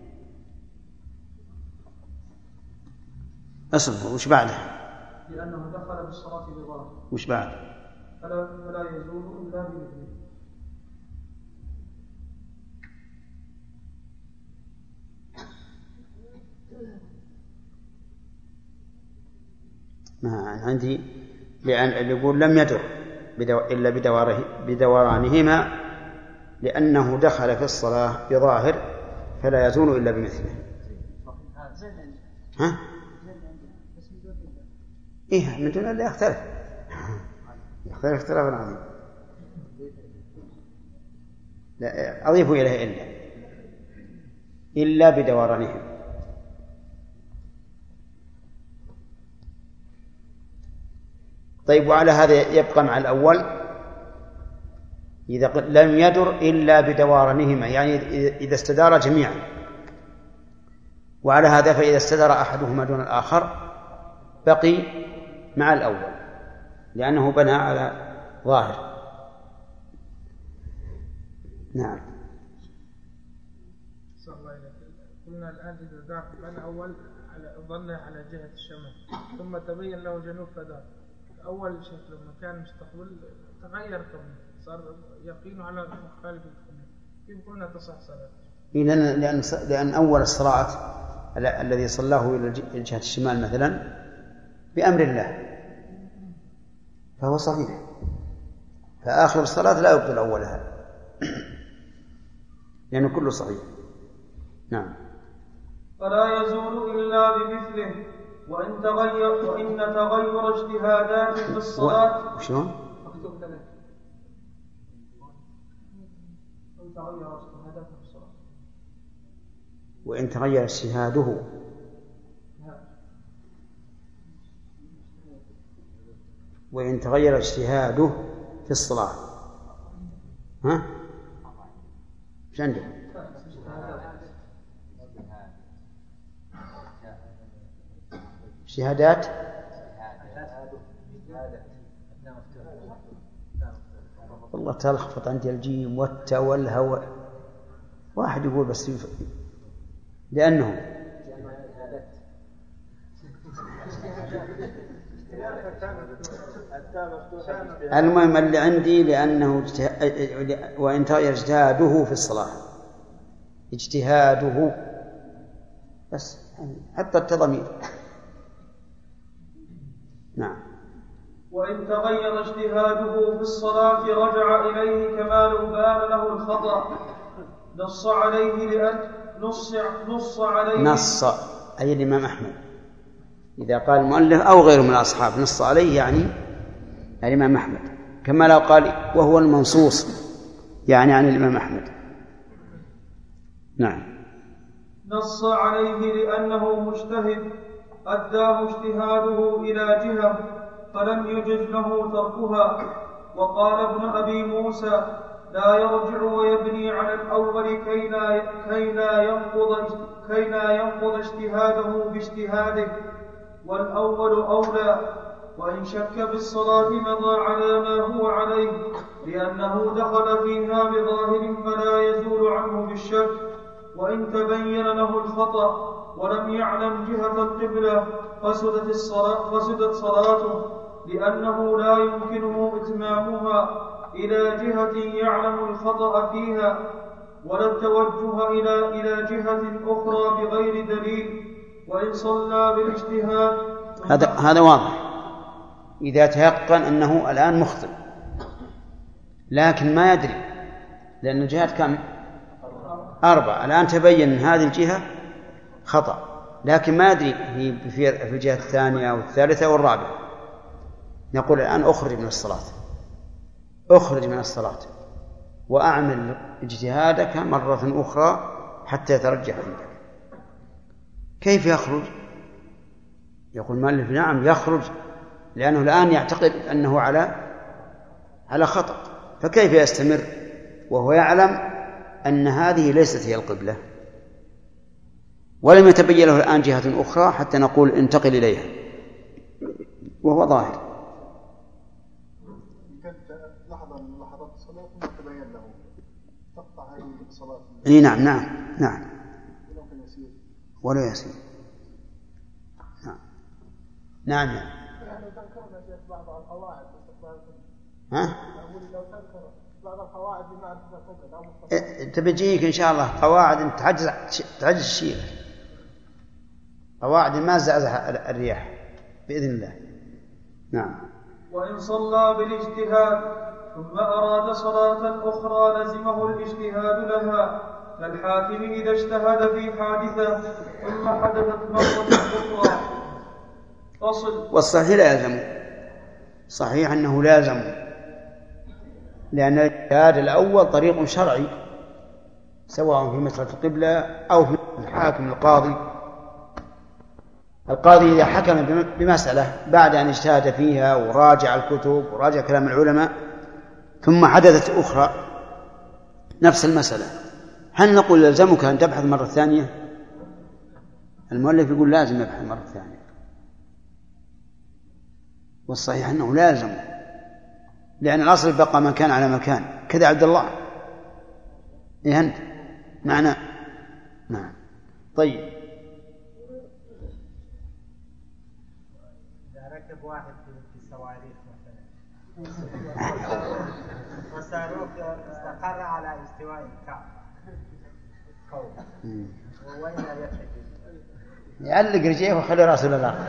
أصبر، وش بعده؟ لأنه دخل بالصلاة بظاهر. وش بعد؟ فلا يزول إلا بمثله. ما عندي، لأن يقول لم يدر إلا بدورانهما لأنه دخل في الصلاة بظاهر فلا يزول إلا بمثله. ها؟ إيه، من دون الله يختلف اختلافا عظيما. لا أضيف إليه إلا بدورانهم. طيب، وعلى هذا يبقى مع الأول إذا لم يدر إلا بدورانهما، يعني إذا استدار جميعا. وعلى هذا فإذا استدار أحدهما دون الآخر بقي مع الأول لأنه بنى على ظاهر. نعم. قلنا الآن إذا بنى أول ظل على جهة الشمال ثم تبين له جنوب فدار، أول شيء لما كان مستقبل تغير قبله صار يقينه على مخالف القبلة، كيف قلنا تصح صلاته؟ لأن أول الصلاة الذي صلاه إلى جهة الشمال مثلا بأمر الله فهو صحيح، فآخر الصلاة لا يبطل أولها لأنه كله صحيح. نعم. فلا يزول إلا بمثله، وإن تغير اجتهادات في الصلاة شلون؟ وإن تغير اجتهاده وإن تغير اجتهاده في الصلاة. ها؟ ايش عندك؟ اجتهادات والله تلخبط عندي الجيم والتاء والهاء، واحد يقول بس لأنه المهم اللي عندي لأنه وإن تغير اجتهاده في الصلاة، اجتهاده بس حتى التضمير. نعم. وإن تغير اجتهاده في الصلاة رجع إليه كما لو بان له الخطأ، نص عليه لأن نص أي الإمام أحمد، إذا قال المؤلف أو غيره من الأصحاب نص عليه يعني الإمام أحمد، كما لو قال وهو المنصوص يعني عن الإمام أحمد. نعم. نص عليه لأنه مجتهد أداه اجتهاده إلى جهة فلم يجز له تركها. وقال ابن أبي موسى لا يرجع ويبني على الأول كي لا ينقض اجتهاده باجتهاده، والأول أولى. وإن شك بالصلاة مضى على ما هو عليه لأنه دخل فيها بظاهر فلا يزول عنه بالشك. وإن تبين له الخطأ ولم يعلم جهة القبلة فسدت صلاته، لأنه لا يمكنه إتمامها إلى جهة يعلم الخطأ فيها، ولا التوجه إلى جهة أخرى بغير دليل. وإن صلى بالاجتهاد هذا واضح إذا تيقن أنه الآن مخطئ، لكن ما يدري لأن الجهات كم؟ 4. الآن تبين أن هذه الجهة خطأ، لكن ما يدري في الجهة الثانية أو الثالثة أو الرابعة. نقول الآن أخرج من الصلاة وأعمل اجتهادك مرة أخرى حتى يترجح عندك. كيف يخرج؟ يقول المؤلف نعم يخرج، لأنه الآن يعتقد أنه على خطأ، فكيف يستمر وهو يعلم أن هذه ليست هي القبلة، ولم يتبين له الآن جهة أخرى حتى نقول انتقل إليها وهو ظاهر. لحظة من لحظات الصلاة ثم تبين له تقطع هذه الصلاة. نعم ولا يسير. نعم. يعني تذكرنا شيخ بعض القواعد لو تذكر بعض القواعد تبجيك إن شاء الله قواعد تعجز الشيء، قواعد ما زعزع الرياح بإذن الله. نعم. وإن صلى بالاجتهاد ثم أراد صلاة أخرى لزمه الاجتهاد لها، كالحاكم إذا اجتهد في حادثة ثم حدثت مرة أخرى. والصحيح لا يلزم، صحيح أنه لازم، لأن الاجتهاد الأول طريق شرعي سواء في مسألة القبلة أو في الحاكم القاضي. القاضي إذا حكم بمسألة بعد أن اجتهد فيها وراجع الكتب وراجع كلام العلماء ثم حدثت أخرى نفس المسألة، هل نقول يلزمك أن تبحث مرة ثانية؟ المؤلف يقول لازم يبحث مرة ثانية، والصحيح أنه لا يلزم، لأن الأصل بقى مكان على مكان. كذا عبد الله إيه أنت معنا؟ نعم. طيب إذا ركب واحد في الصواريخ مثلا والصاروخ استقر على استواء الكعب وين يتجه؟ يعلق رجيه وخلي راسه للآخر.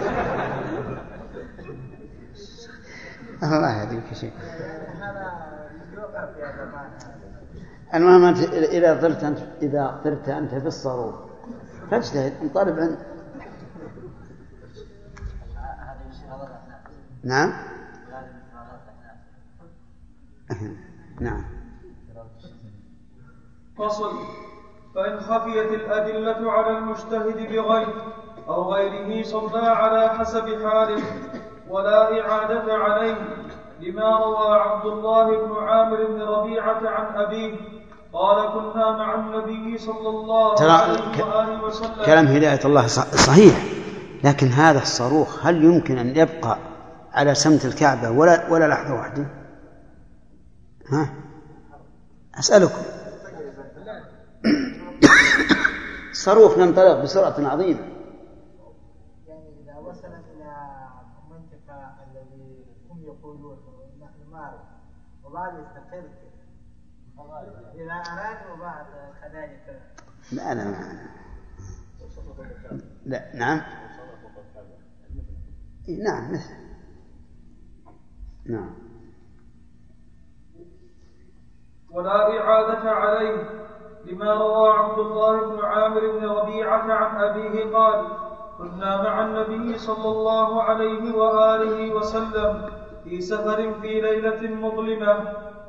الله يهديك شيء. المهم أنت إذا طرت أنت في الصاروخ فاجتهد انطلب عن. نعم نعم. فصل. فإن خفيت الأدلة على المجتهد بغير أو غيره صلى على حسب حاله ولا إعادة عليه، لما روى عبد الله بن عامر بن ربيعة عن أبيه قال كنا مع النبي صلى الله عليه وآله وسلم. كلام هداية الله صحيح، لكن هذا الصاروخ هل يمكن أن يبقى على سمت الكعبة ولا لحظة واحدة؟ ها أسألكم. الصاروخ ينطلق بسرعة عظيمة، يعني إذا وصل إلى منطقة الذي هم يقولون نحن معرف وبعد يستقر إذا أرادوا بعد كذلك. لا نعم نعم مثل نعم. ولا إعادة عليه، لما روى عبد الله بن عامر بن ربيعة عن أبيه قال كنا مع النبي صلى الله عليه وآله وسلم في سفر في ليلة مظلمة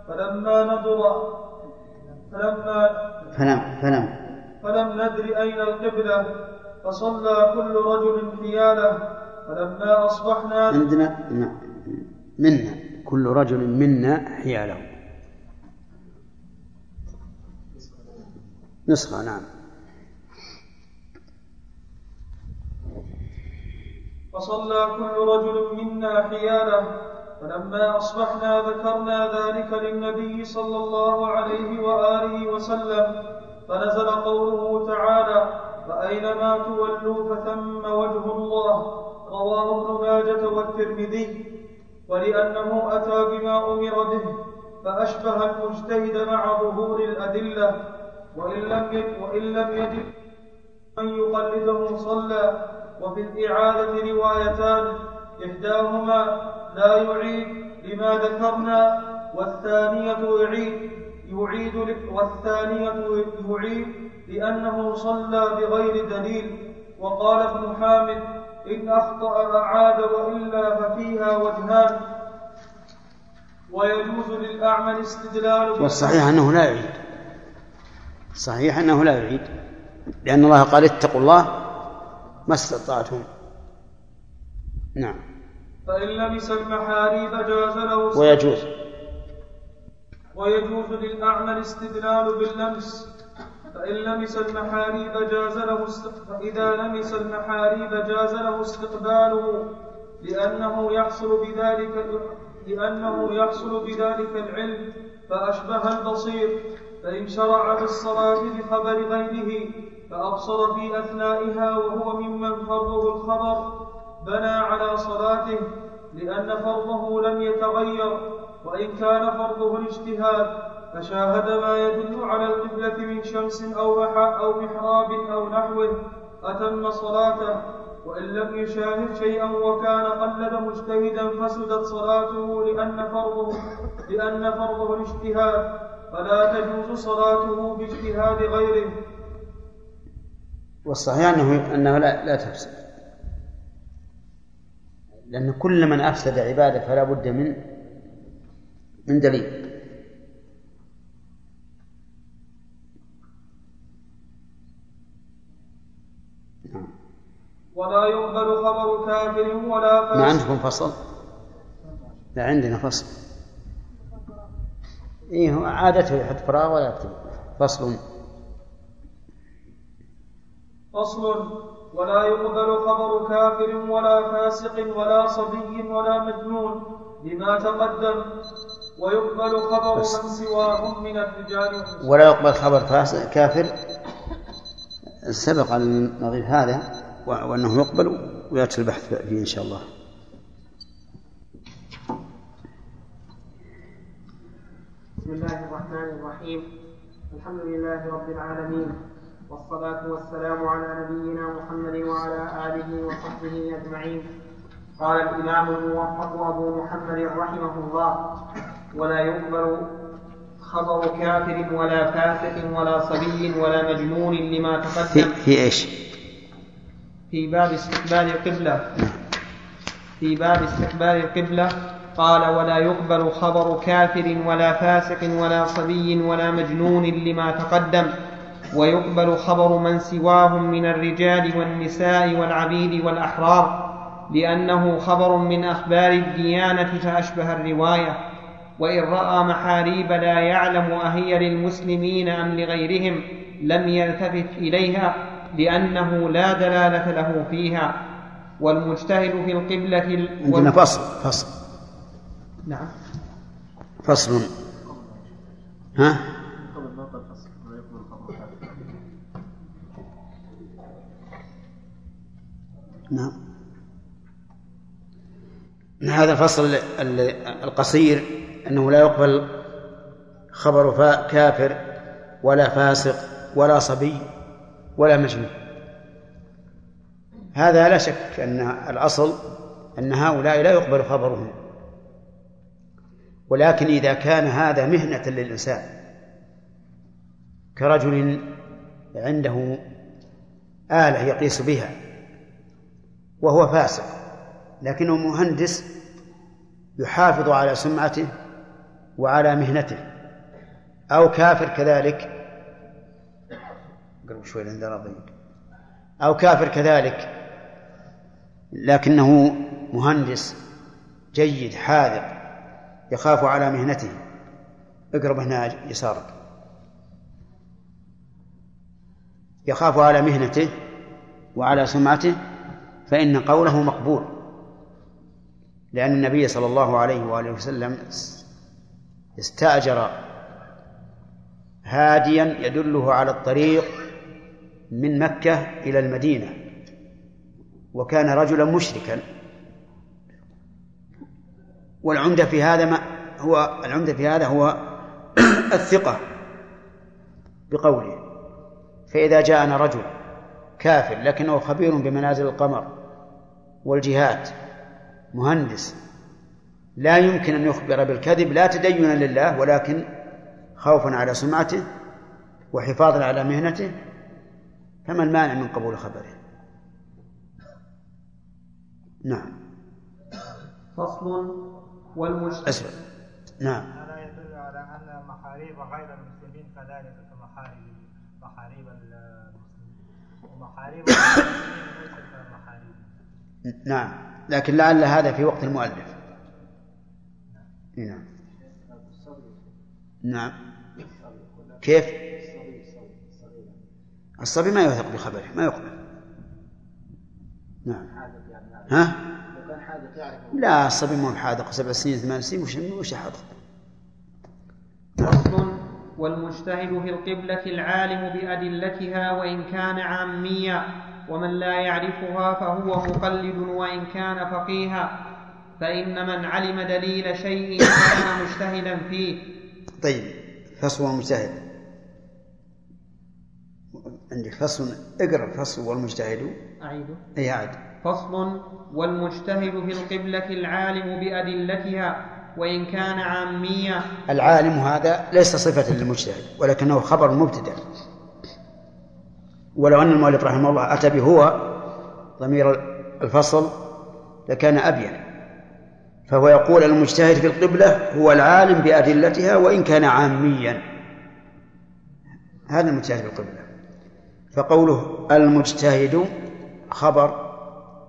فلم ندر أين القبلة فصلى كل رجل حياله فلما أصبحنا منا كل رجل منا حياله نسخة. نعم. فصلى كل رجل منا حياله فلما أصبحنا ذكرنا ذلك للنبي صلى الله عليه وآله وسلم فنزل قوله تعالى فأينما تولوا فثم وجه الله، رواه ابن ماجة والترمذي. ولأنه أتى بما أمر به فأشبه المجتهد مع ظهور الأدلة، وإن لم يجد من يقلده صلى. وفي الإعادة روايتان، إحداهما لا يعيد لما ذكرنا والثانية يعيد لأنه صلى بغير دليل. وقال ابن حامد إن أخطأ أعاد وإلا ففيها وجهان ويجوز للأعمى الاستدلال. والصحيح أنه لا يعيد، صحيح أنه لا يعيد، لأن الله قال اتقوا الله ما استطعتم. نعم. فإن لمس المحاريب جاز له ويجوز للأعمى الاستدلال باللمس. فإذا لمس المحاريب جاز له استقباله لأنه يحصل بذلك العلم فأشبه البصير. فإن شرع في الصلاة بخبر غيره فأبصر في أثنائها وهو ممن فرضه الخبر بنى على صلاته، لأن فرضه لم يتغير، وإن كان فرضه الاجتهاد فشاهد ما يدل على القبلة من شمس أو محراب أو نحوه أتم صلاته. وإن لم يشاهد شيئا وكان قلد مجتهدا فسدت صلاته لأن فرضه الاجتهاد، فلا تجوز صلاته باجتهاد غيره. والصحيح أنه لا تفسد، لأن كل من أفسد عبادة فلا بد من دليل. ولا ولا يقبل خبر كافر ولا فاسق. ما عندكم فصل؟ لا عندنا فصل. إيه عادته يحط فراغ ولا يكتب فصل. ولا يقبل خبر كافر ولا فاسق ولا صبي ولا مجنون لما تقدم، ويقبل خبر من سواهم من الرجال. ولا يقبل خبر فاسق كافر سبق أن نضيف هذا وأنه يقبل ويأتي البحث فيه إن شاء الله. بسم الله الرحمن الرحيم. الحمد لله رب العالمين، والصلاة والسلام على نبينا محمد وعلى آله وصحبه أجمعين. قال الإمام الموفق أبو محمد رحمه الله: ولا يقبل خبر كافر ولا فاسق ولا صبي ولا مجنون لما تقدم. في إيش؟ في باب استقبال القبلة. قال: ولا يقبل خبر كافر ولا فاسق ولا صبي ولا مجنون لما تقدم، ويقبل خبر من سواهم من الرجال والنساء والعبيد والأحرار، لأنه خبر من أخبار الديانة فأشبه الرواية. وإن رأى محاريب لا يعلم أهي للمسلمين أم لغيرهم لم يلتفت إليها، لأنه لا دلالة له فيها. والمجتهد في القبلة عندنا فصل. نعم فصل. ها؟ نعم. هذا الفصل القصير أنه لا يقبل خبر كافر ولا فاسق ولا صبي ولا مجنون. هذا لا شك أن الأصل أن هؤلاء لا يقبل خبرهم، ولكن إذا كان هذا مهنة للإنسان كرجل عنده آلة يقيس بها وهو فاسق لكنه مهندس يحافظ على سمعته وعلى مهنته، أو كافر كذلك لكنه مهندس جيد حاذق يخاف على مهنته. اقرب هنا يسارك. يخاف على مهنته وعلى سمعته، فإن قوله مقبول، لأن النبي صلى الله عليه وآله وسلم استأجر هاديا يدله على الطريق من مكة إلى المدينة، وكان رجلا مشركا. والعمدة في هذا هو الثقة بقوله. فإذا جاءنا رجل كافر لكنه خبير بمنازل القمر والجهات مهندس لا يمكن أن يخبر بالكذب، لا تدينا لله ولكن خوفا على سمعته وحفاظا على مهنته، فما المانع من قبول خبره؟ نعم. فصل. والمجتهد. نعم. هذا يدل على أن محاريب غير المسلمين كذلك كمحاريب المسلمين، ومحاريب المسلمين ليست كمحاريب. نعم، لكن لعل هذا في وقت المؤلف. نعم. نعم. كيف؟ الصبي ما يوثق بخبره، ما يقبل. نعم. ها؟ لا، الصبي مو حاذق، 7 سنين 8 سنين وش حاذق. فصل. والمجتهد في القبلة العالم بأدلتها وإن كان عاميا، ومن لا يعرفها فهو مقلد وإن كان فقيها، فإن من علم دليل شيء كان مجتهدا فيه. طيب، فصل المجتهد. عندك فصل، اقرأ فصل والمجتهد. أعيده. أي أعد. فصل. والمجتهد في القبلة العالم بأدلتها وإن كان عاميا. العالم هذا ليس صفة للمجتهد ولكنه خبر مبتدأ، ولو أن المؤلف رحمه الله أتى به ضمير الفصل لكان أبين. فهو يقول المجتهد في القبلة هو العالم بأدلتها وإن كان عاميا، هذا المجتهد في القبلة. فقوله المجتهد خبر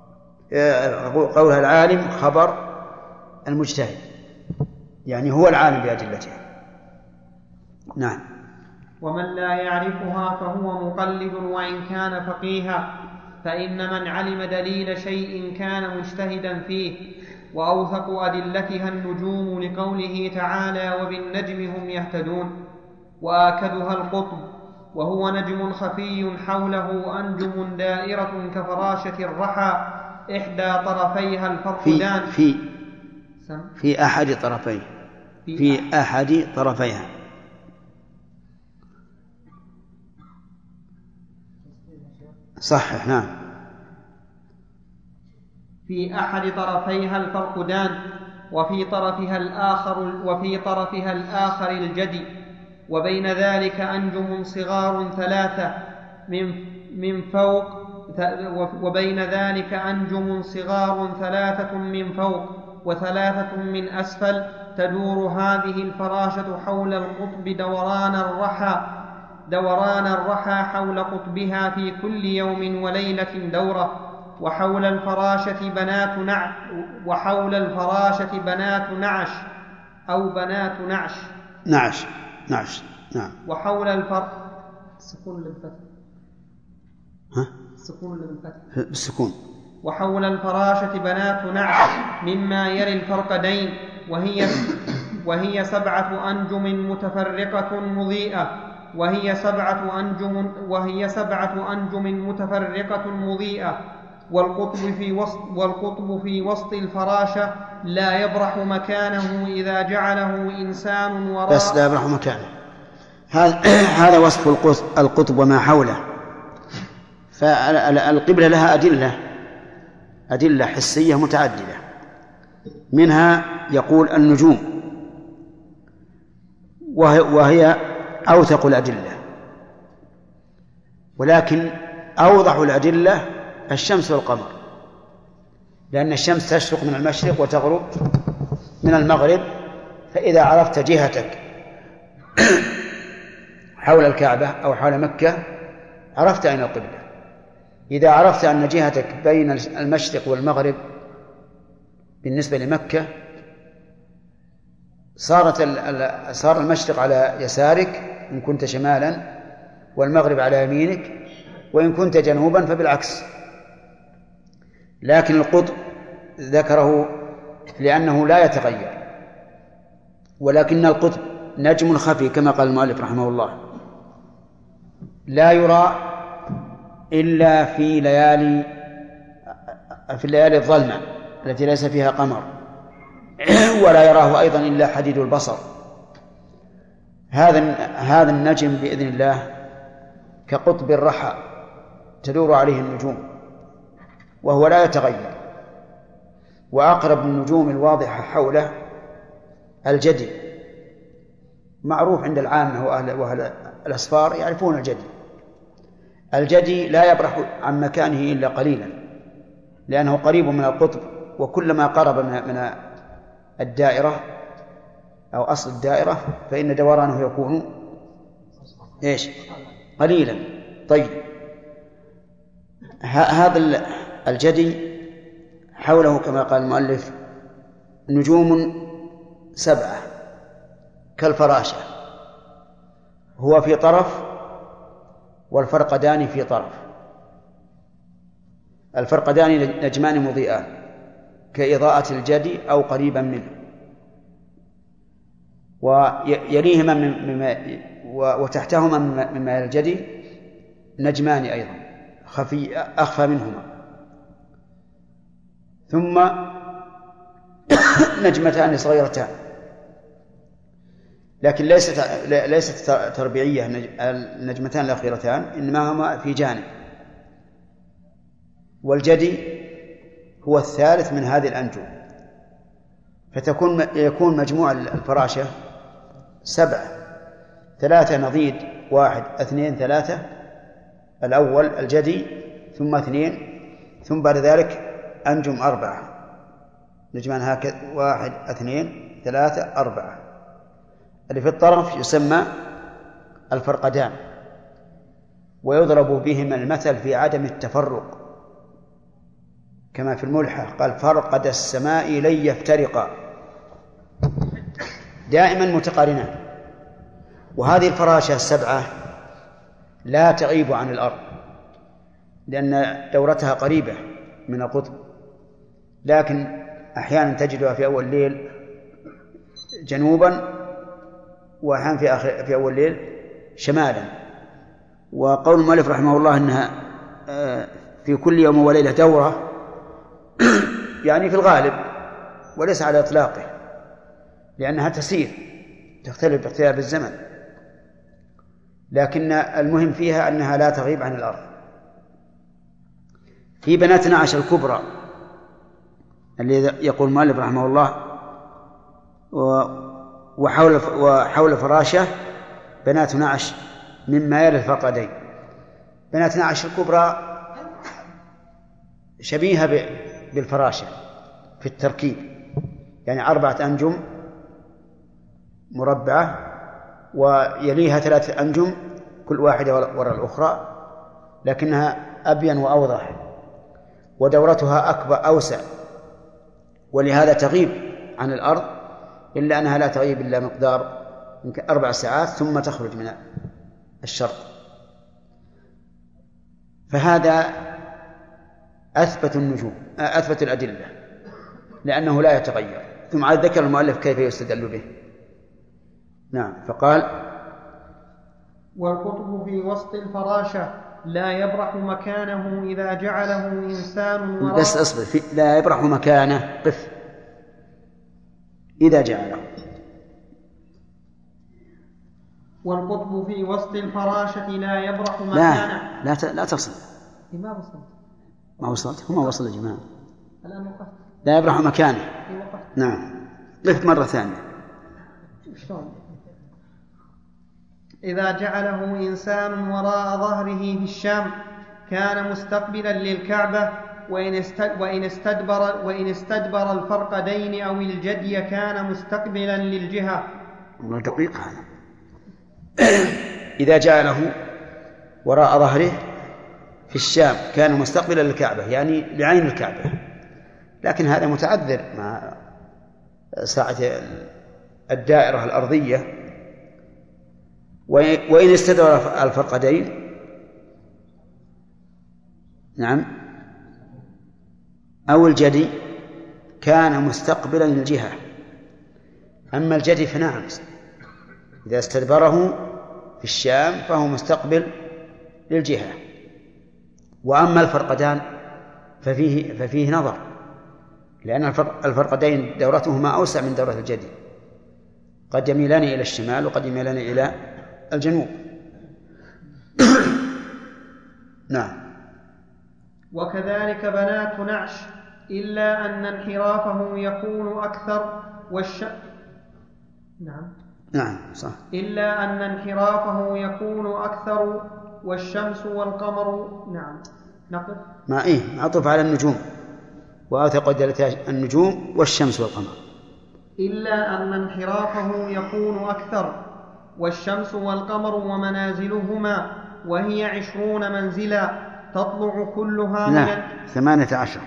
قولها العالم خبر المجتهد، يعني هو العالم بأدلتها. نعم. ومن لا يعرفها فهو مقلد وإن كان فقيها، فإن من علم دليل شيء كان مجتهدا فيه. وأوثق أدلتها النجوم لقوله تعالى وبالنجم هم يهتدون. وآكدها القطب، وهو نجم خفي حوله أنجم دائرة كفراشة الرحى إحدى طرفيها الفرقدان في أحد طرفيه في أحد طرفيها. صحح. نعم. في أحد طرفيها الفرقدان وفي طرفها الآخر الجدي، وبين ذلك أنجم صغار ثلاثة من فوق، وبين ذلك أنجم صغار ثلاثة من فوق وثلاثة من أسفل، تدور هذه الفراشة حول القطب دوران الرحى حول قطبها في كل يوم وليلة دورة. وحول الفراشة بنات نعش أو بنات نعش. نعم. وحول سكون بالفتح. وحول الفراشة بنات نعش مما يلي الفرقدين، وهي 7 أنجم متفرقة مضيئة، والقطب في وسط الفراشة لا يبرح مكانه إذا جعله إنسان وراء. بس لا يبرح مكانه، هذا وصف القطب وما حوله. فالقبلة لها أدلة حسية متعددة، منها يقول النجوم، وهي أوثق الأدلة، ولكن أوضح الأدلة الشمس والقمر، لأن الشمس تشرق من المشرق وتغرب من المغرب، فإذا عرفت جهتك حول الكعبة أو حول مكة عرفت أين القبلة. إذا عرفت أن جهتك بين المشرق والمغرب بالنسبة لمكة صار المشرق على يسارك إن كنت شمالا، والمغرب على يمينك، وإن كنت جنوبا فبالعكس. لكن القطب ذكره لأنه لا يتغير، ولكن القطب نجم خفي كما قال المؤلف رحمه الله، لا يرى إلا في الليالي الظلمة التي ليس فيها قمر، ولا يراه أيضا إلا حديد البصر. هذا النجم بإذن الله كقطب الرحى تدور عليه النجوم وهو لا يتغير. وأقرب النجوم الواضحة حوله الجدي، معروف عند العامة وأهل الأسفار يعرفون الجدي لا يبرح عن مكانه إلا قليلا، لأنه قريب من القطب، وكلما قرب من الدائرة أو أصل الدائرة فإن دورانه يكون قليلا. طيب، هذا الجدي حوله كما قال المؤلف نجوم 7 كالفراشة، هو في طرف والفرقدان في طرف. الفرقدان نجمان مضيئان كإضاءة الجدي أو قريبا منه، ويليهما وتحتهما مما الجدي نجمان أيضا أخفى منهما، ثم نجمتان صغيرتان، لكن ليست تربيعية النجمتان الأخيرتان، إنما هما في جانب. والجدي هو الثالث من هذه الأنجم، يكون مجموع الفراشة 7، 3 نضيد 1 2 3، الأول الجدي ثم 2، ثم بعد ذلك أنجم 4 نجمان هكذا 1 2 3 4. اللي في الطرف يسمى الفرقدان، ويضرب بهما المثل في عدم التفرق، كما في الملحة قال فرقد السماء لن يفترقا، دائما متقارنان. وهذه الفراشة السبعة لا تغيب عن الأرض لأن دورتها قريبة من القطب، لكن أحيانا تجدها في أول الليل جنوبا، وأحيانا في أول الليل شمالا. وقول المؤلف رحمه الله أنها في كل يوم وليلة دورة يعني في الغالب وليس على إطلاقه، لأنها تسير تختلف باختلاف الزمن، لكن المهم فيها أنها لا تغيب عن الأرض. في بنات نعش الكبرى الذي يقول المؤلف رحمه الله وحول فراشة بنات نعش مما يلي الفرقدين. بنات نعش الكبرى شبيهة بالفراشة في التركيب، يعني 4 أنجم مربعة ويليها 3 أنجم كل واحدة وراء الأخرى، لكنها أبين وأوضح، ودورتها أكبر أوسع، ولهذا تغيب عن الأرض، إلا أنها لا تغيب إلا مقدار يمكن 4 ساعات ثم تخرج من الشرق. فهذا أثبت النجوم، أثبت الأدلة لأنه لا يتغير. ثم عاد ذكر المؤلف كيف يستدل به. نعم. فقال والقطب في وسط الفراشة لا يبرح مكانه إذا جعله إنسان وراء. بس أصبر، لا يبرح مكانه، قف. إذا جعله. والقطب في وسط الفراشة لا يبرح مكانه. لا تصل. ما وصلت. ما وصلت. هما وصل يا جماعة. الآن وقفت. لا يبرح مكانه. نعم. قف مرة ثانية. شلون؟ إذا جعله إنسان وراء ظهره في الشام كان مستقبلا للكعبة، وإن استدبر الفرقدين أو الجدي كان مستقبلا للجهة. والله دقيق هذا. إذا جعله وراء ظهره في الشام كان مستقبلا للكعبة، يعني لعين الكعبة، لكن هذا متعذر مع ساعة الدائرة الأرضية. وإن استدبر الفرقدين، نعم، أو الجدي كان مستقبلا للجهة. أما الجدي فنعم، إذا استدبره في الشام فهو مستقبل للجهة. وأما الفرقدان ففيه نظر، لأن الفرقدين دورتهما أوسع من دورة الجدي، قد يميلان إلى الشمال وقد يميلان إلى الجنوب. نعم. وكذلك بنات نعش، إلا أن انحرافه يكون أكثر نعم صح. إلا أن انحرافه يكون أكثر والشمس والقمر. نعم. نقف. ما عطف على النجوم، وأوثق دلالة النجوم والشمس والقمر. إلا أن انحرافه يكون أكثر والشمس والقمر ومنازلهما، وهي 20 منزلا تطلع كلها من 28.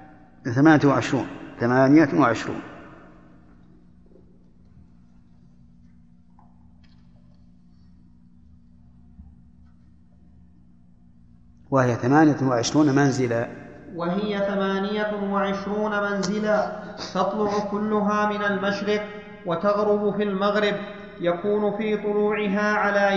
وهي 28 منزلا. وهي 28 منزلا تطلع كلها من المشرق وتغرب في المغرب، يكون في طلوعها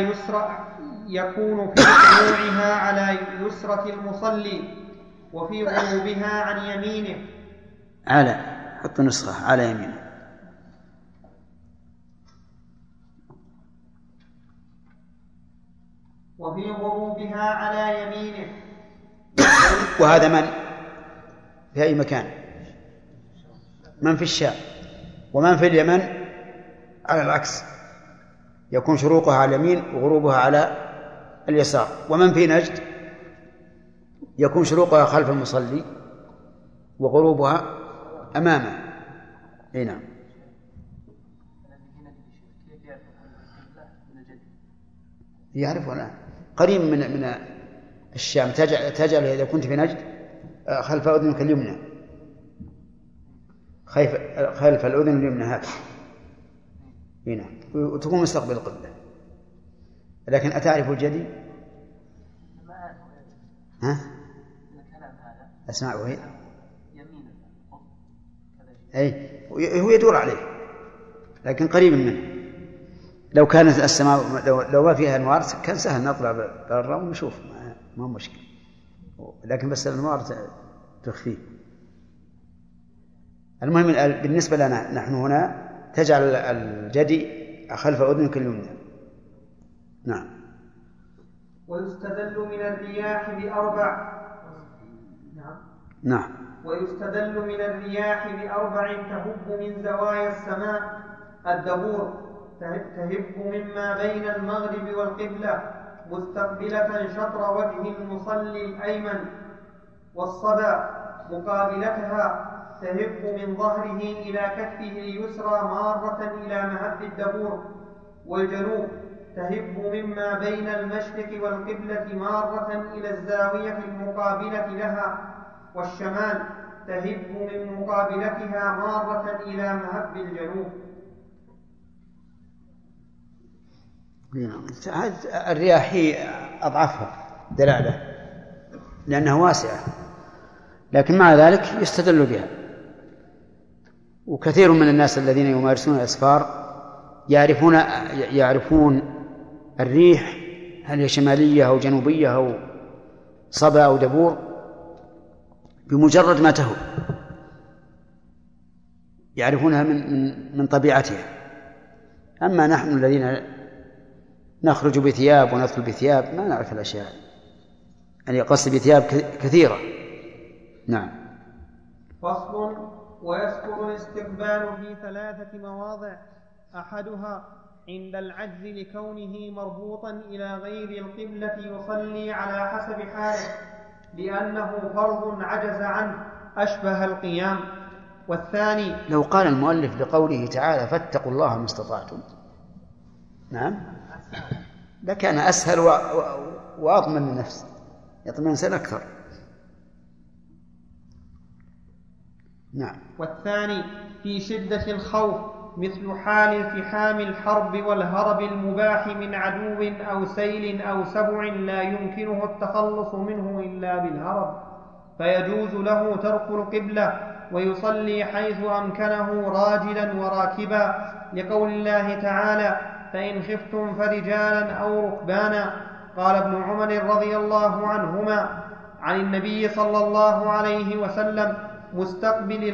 على يسرة المصلي، وفي غروبها عن يمينه. حط نسخة على يمينه. وفي غروبها على يمينه. وهذا من في أي مكان؟ من في الشام. ومن في اليمن على العكس، يكون شروقها على اليمين وغروبها على اليسار. ومن في نجد يكون شروقها خلف المصلي وغروبها أمامه. نعم. يعرف ولا قريب من الشام. تجعل إذا كنت في نجد خلف أذنك اليمنى، خلف الأذن اليمنى هذا هنا، وتكون مستقبل القبلة. لكن أتعرف الجدي؟ ها؟ أسمعه هي؟ أي هو يدور عليه لكن قريب منه. لو كانت السماء لو ما فيها أنوار كان سهل نطلع برا ونشوف، ما مشكلة، لكن بس الأنوار تخفيه. المهم بالنسبة لنا نحن هنا تجعل الجدي خلف أذنك اليمنى. نعم. ويستدل من الرياح بأربع. نعم. ويستدل من الرياح بأربع تهب من زوايا السماء: الدبور تهب مما بين المغرب والقبلة مستقبلة شطر وجه المصلي الأيمن، والصدى مقابلتها تهب من ظهره إلى كفه اليسرى مارة إلى مهب الدبور، والجنوب تهب مما بين المشرق والقبلة مارة إلى الزاوية المقابلة لها، والشمال تهب من مقابلتها مارة إلى مهب الجنوب. الرياح هي أضعفها دلالة لأنها واسعة، لكن مع ذلك يستدل بها. وكثير من الناس الذين يمارسون الأسفار يعرفون الريح هل هي شمالية أو جنوبية أو صبا أو دبور بمجرد ما تهب، يعرفونها من طبيعتها. أما نحن الذين نخرج بثياب وندخل بثياب ما نعرف الأشياء، يعني قصد بثياب كثيرة. نعم. فصل. ويذكر الاستقبال في 3 مواضع: أحدها عند العجز لكونه مربوطا إلى غير القبلة يصلي على حسب حاله لأنه فرض عجز عنه أشبه القيام. والثاني لو قال المؤلف لقوله تعالى فاتقوا الله ما استطعتم، نعم، لكان أسهل وأضمن للنفس، يطمئن الإنسان أكثر. نعم. والثاني في شدة الخوف مثل حال التحام الحرب والهرب المباح من عدو أو سيل أو سبع لا يمكنه التخلص منه إلا بالهرب، فيجوز له ترك القبلة ويصلي حيث أمكنه راجلا وراكبا، لقول الله تعالى: فإن خفتم فرجالا أو ركبانا. قال ابن عمر رضي الله عنهما عن النبي صلى الله عليه وسلم: مستقبل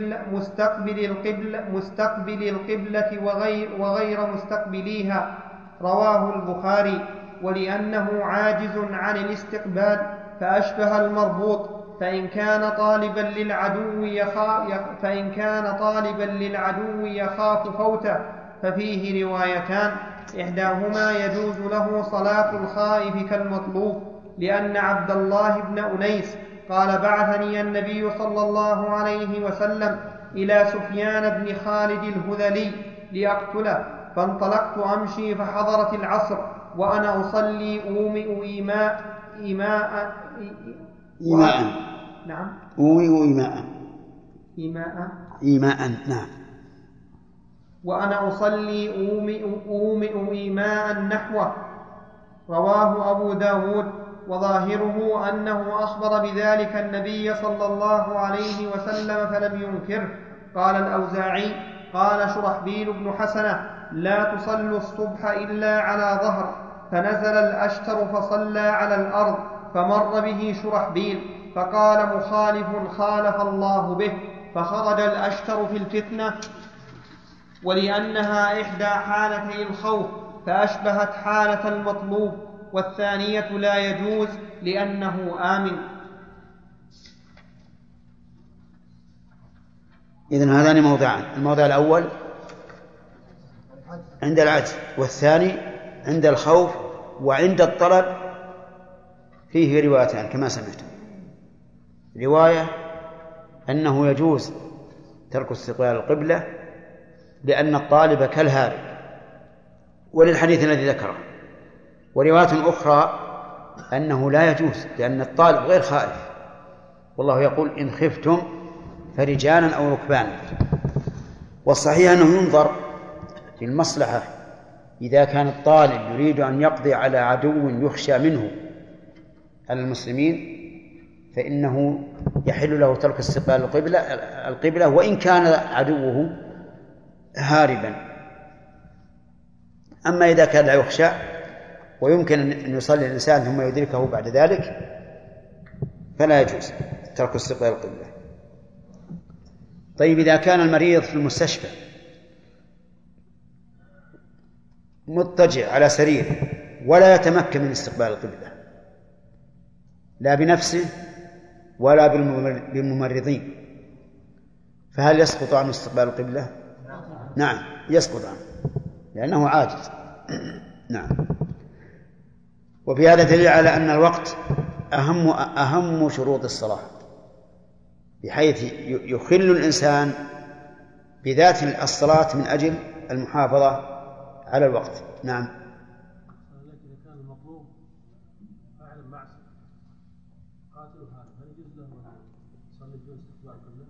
القبلة وغير مستقبليها. رواه البخاري. ولأنه عاجز عن الاستقبال فأشبه المربوط، فإن كان طالبا للعدو يخاف فوته ففيه روايتان: إحداهما يجوز له صلاة الخائف كالمطلوب، لأن عبد الله بن أنيس قال: بعثني النبي صلى الله عليه وسلم إلى سفيان بن خالد الهذلي لأقتله، فانطلقت أمشي فحضرت العصر وأنا أصلي أومئ إيماء. نعم. إيماء. نعم. وأنا أصلي أومئ إيماء نحوه. رواه أبو داود. وظاهره أنه أخبر بذلك النبي صلى الله عليه وسلم فلم ينكره. قال الأوزاعي: قال شرحبيل بن حسنة: لا تصلوا الصبح إلا على ظهر، فنزل الأشتر فصلى على الأرض، فمر به شرحبيل فقال مخالف خالف الله به، فخرج الأشتر في الفتنة، ولأنها إحدى حالتي الخوف فأشبهت حالة المطلوب، والثانية لا يجوز لأنه آمن. إذن هذان موضعان: الموضع الأول عند العجز، والثاني عند الخوف وعند الطلب. فيه روايتان كما سمعتم: رواية أنه يجوز ترك استقبال القبلة لأن الطالب كالهارب، وللحديث الذي ذكره. ورواية أخرى أنه لا يجوز لأن الطالب غير خائف، والله يقول إن خفتم فرجالا أو ركبانا. والصحيح أنه ينظر في المصلحة، إذا كان الطالب يريد أن يقضي على عدو يخشى منه على المسلمين فإنه يحل له ترك استقبال القبلة وإن كان عدوه هاربا. أما إذا كان لا يخشى ويمكن أن يصلي الإنسان ثم يدركه بعد ذلك فلا يجوز ترك استقبال القبلة. طيب إذا كان المريض في المستشفى مضطجع على سريره ولا يتمكن من استقبال القبلة لا بنفسه ولا بالممرضين، فهل يسقط عنه استقبال القبلة؟ نعم يسقط عنه لأنه عاجز. نعم. وفي هذا دليل على أن الوقت أهم شروط الصلاة، بحيث يخل الإنسان بذات الصلاة من أجل المحافظة على الوقت. نعم. إذا كان المطلوب فاعل معصية قاتل هذا هل يجوز له أن يصلي بدون استقبال القبلة؟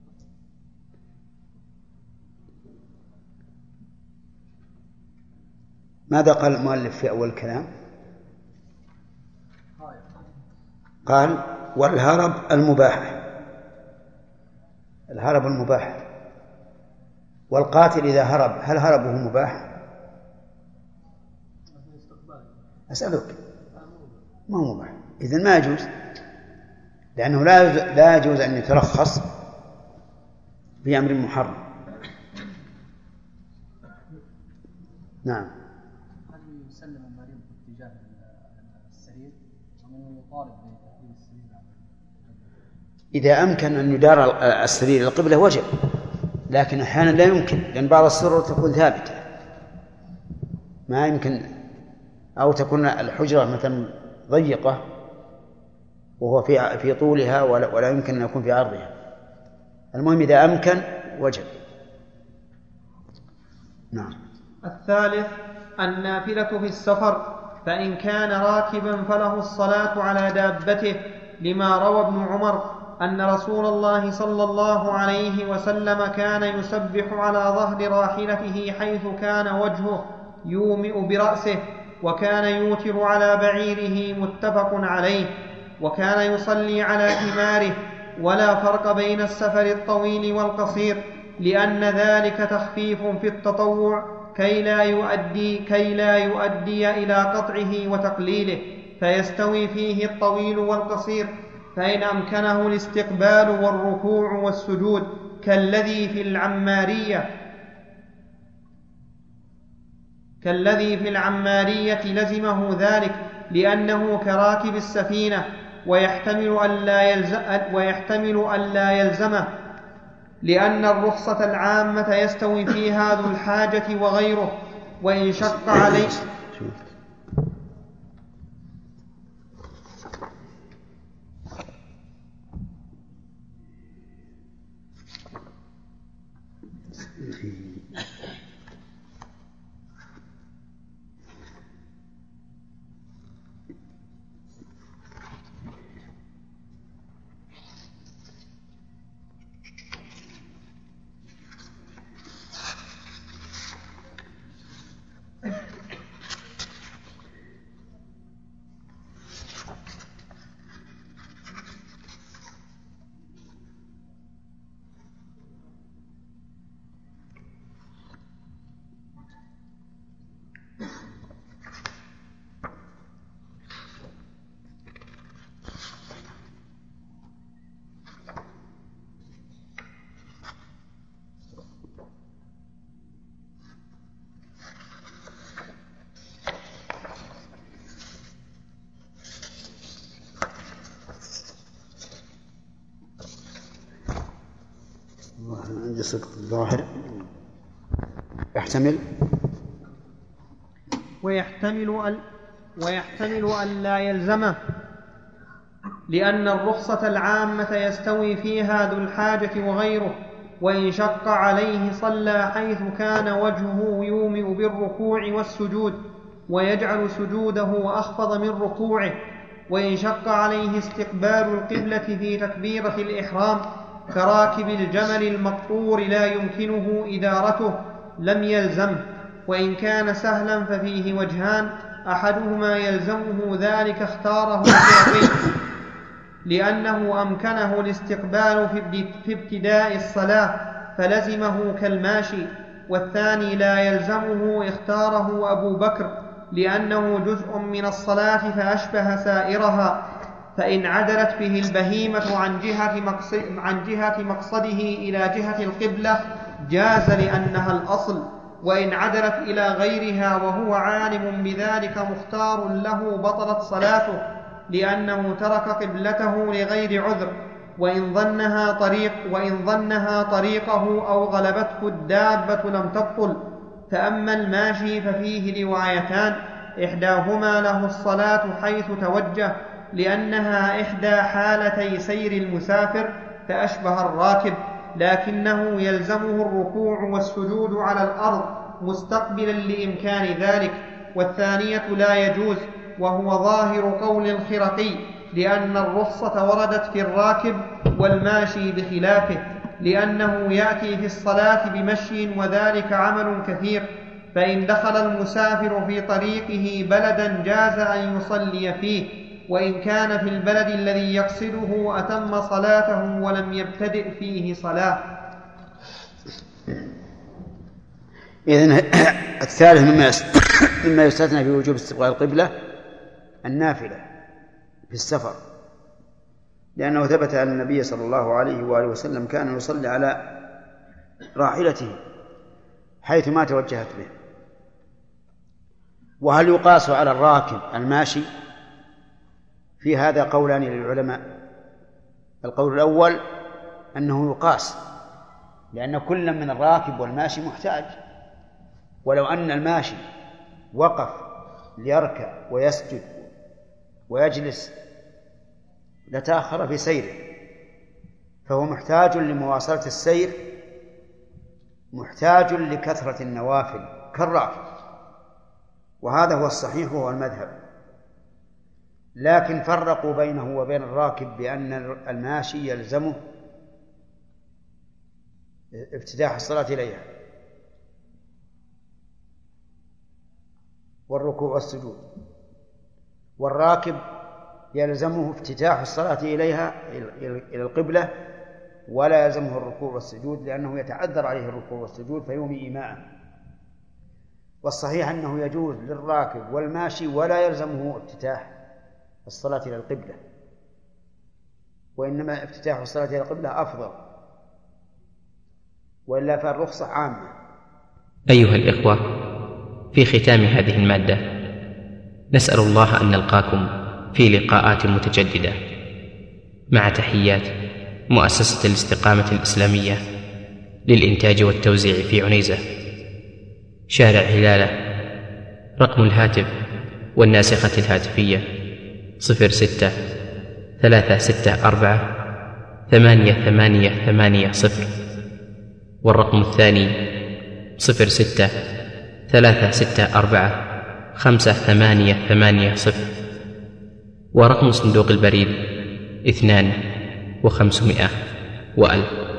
ماذا قال المؤلف في أول الكلام؟ قال والهرب المباح، الهرب المباح. والقاتل إذا هرب هل هربه مباح؟ أسألك. ما هو مباح، إذن ما يجوز، لأنه لا يجوز أن يترخص بأمر محرم. نعم. هل يسلم المريض باتجاه السرير أم يطالب بتحويل السرير؟ إذا أمكن أن يدار السرير القبلة وجب، لكن أحيانا لا يمكن، لأن بعض السرور تكون ثابتة ما يمكن، أو تكون الحجرة مثلا ضيقة وهو في طولها ولا يمكن أن يكون في عرضها. المهم إذا أمكن وجب. نعم. الثالث النافلة في السفر، فإن كان راكبا فله الصلاة على دابته، لما روى ابن عمر أن رسول الله صلى الله عليه وسلم كان يسبح على ظهر راحلته حيث كان وجهه يومئ برأسه، وكان يوتر على بعيره متفق عليه، وكان يصلي على حماره، ولا فرق بين السفر الطويل والقصير، لأن ذلك تخفيف في التطوع كي لا يؤدي إلى قطعه وتقليله، فيستوي فيه الطويل والقصير، فإن أمكنه الاستقبال والركوع والسجود كالذي في العمارية لزمه ذلك، لأنه كراكب السفينة، ويحتمل أن لا يلزمه، لأن الرخصة العامة يستوي فيها ذو الحاجة وغيره، وإن شق عليه عندي سقط الظاهر ويحتمل أن لا يلزمه، لأن الرخصة العامة يستوي فيها ذو الحاجة وغيره، وإن شق عليه صلى حيث كان وجهه يومئ بالركوع والسجود، ويجعل سجوده أخفض من ركوعه، وإن شق عليه استقبال القبلة في تكبيرة الإحرام كراكب الجمل المقطور لا يمكنه إدارته لم يلزم. وإن كان سهلا ففيه وجهان: أحدهما يلزمه ذلك اختاره الشافعي لأنه أمكنه الاستقبال في ابتداء الصلاة فلزمه كالماشي، والثاني لا يلزمه اختاره أبو بكر لأنه جزء من الصلاة فأشبه سائرها، فإن عدلت به البهيمة عن جهة مقصده إلى جهة القبلة جاز لأنها الأصل، وإن عدلت إلى غيرها وهو عالم بذلك مختار له بطلت صلاته لأنه ترك قبلته لغير عذر، وإن ظنها طريقه أو غلبته الدابة لم تبطل. فأما الماشي ففيه روايتان: إحداهما له الصلاة حيث توجه لأنها إحدى حالتي سير المسافر فأشبه الراكب، لكنه يلزمه الركوع والسجود على الأرض مستقبلا لإمكان ذلك، والثانية لا يجوز، وهو ظاهر قول الخرقي، لأن الرخصة وردت في الراكب والماشي بخلافه، لأنه يأتي في الصلاة بمشي وذلك عمل كثير، فإن دخل المسافر في طريقه بلدا جاز أن يصلي فيه، وإن كان في البلد الذي يقصده أتم صلاته ولم يبتدئ فيه صلاة. إذن الثالث مما يستثنى في وجوب استقبال القبلة النافلة في السفر، لأنه ثبت أن النبي صلى الله عليه وآله وسلم كان يصلي على راحلته حيث ما توجهت به. وهل يقاس على الراكب الماشي؟ في هذا قولان للعلماء. القول الأول أنه يقاس، لأن كل من الراكب والماشي محتاج، ولو أن الماشي وقف ليركع ويسجد ويجلس لتأخر في سيره، فهو محتاج لمواصلة السير، محتاج لكثرة النوافل كالراكب، وهذا هو الصحيح وهو المذهب. لكن فرقوا بينه وبين الراكب بأن الماشي يلزمه افتتاح الصلاة إليها والركوع والسجود، والراكب يلزمه افتتاح الصلاة إليها إلى القبلة ولا يلزمه الركوع والسجود، لأنه يتعذر عليه الركوع والسجود فيومي إيماءً. والصحيح أنه يجوز للراكب والماشي ولا يلزمه افتتاح الصلاة إلى القبلة، وإنما افتتاح الصلاة إلى القبلة أفضل، وإلا فالرخصة عامة. أيها الإخوة، في ختام هذه المادة نسأل الله أن نلقاكم في لقاءات متجددة، مع تحيات مؤسسة الاستقامة الإسلامية للإنتاج والتوزيع في عنيزة، شارع هلالة. رقم الهاتف والناسخة الهاتفية 06-364-8880، والرقم الثاني 06-364-5880، ورقم صندوق البريد 2500 و1000.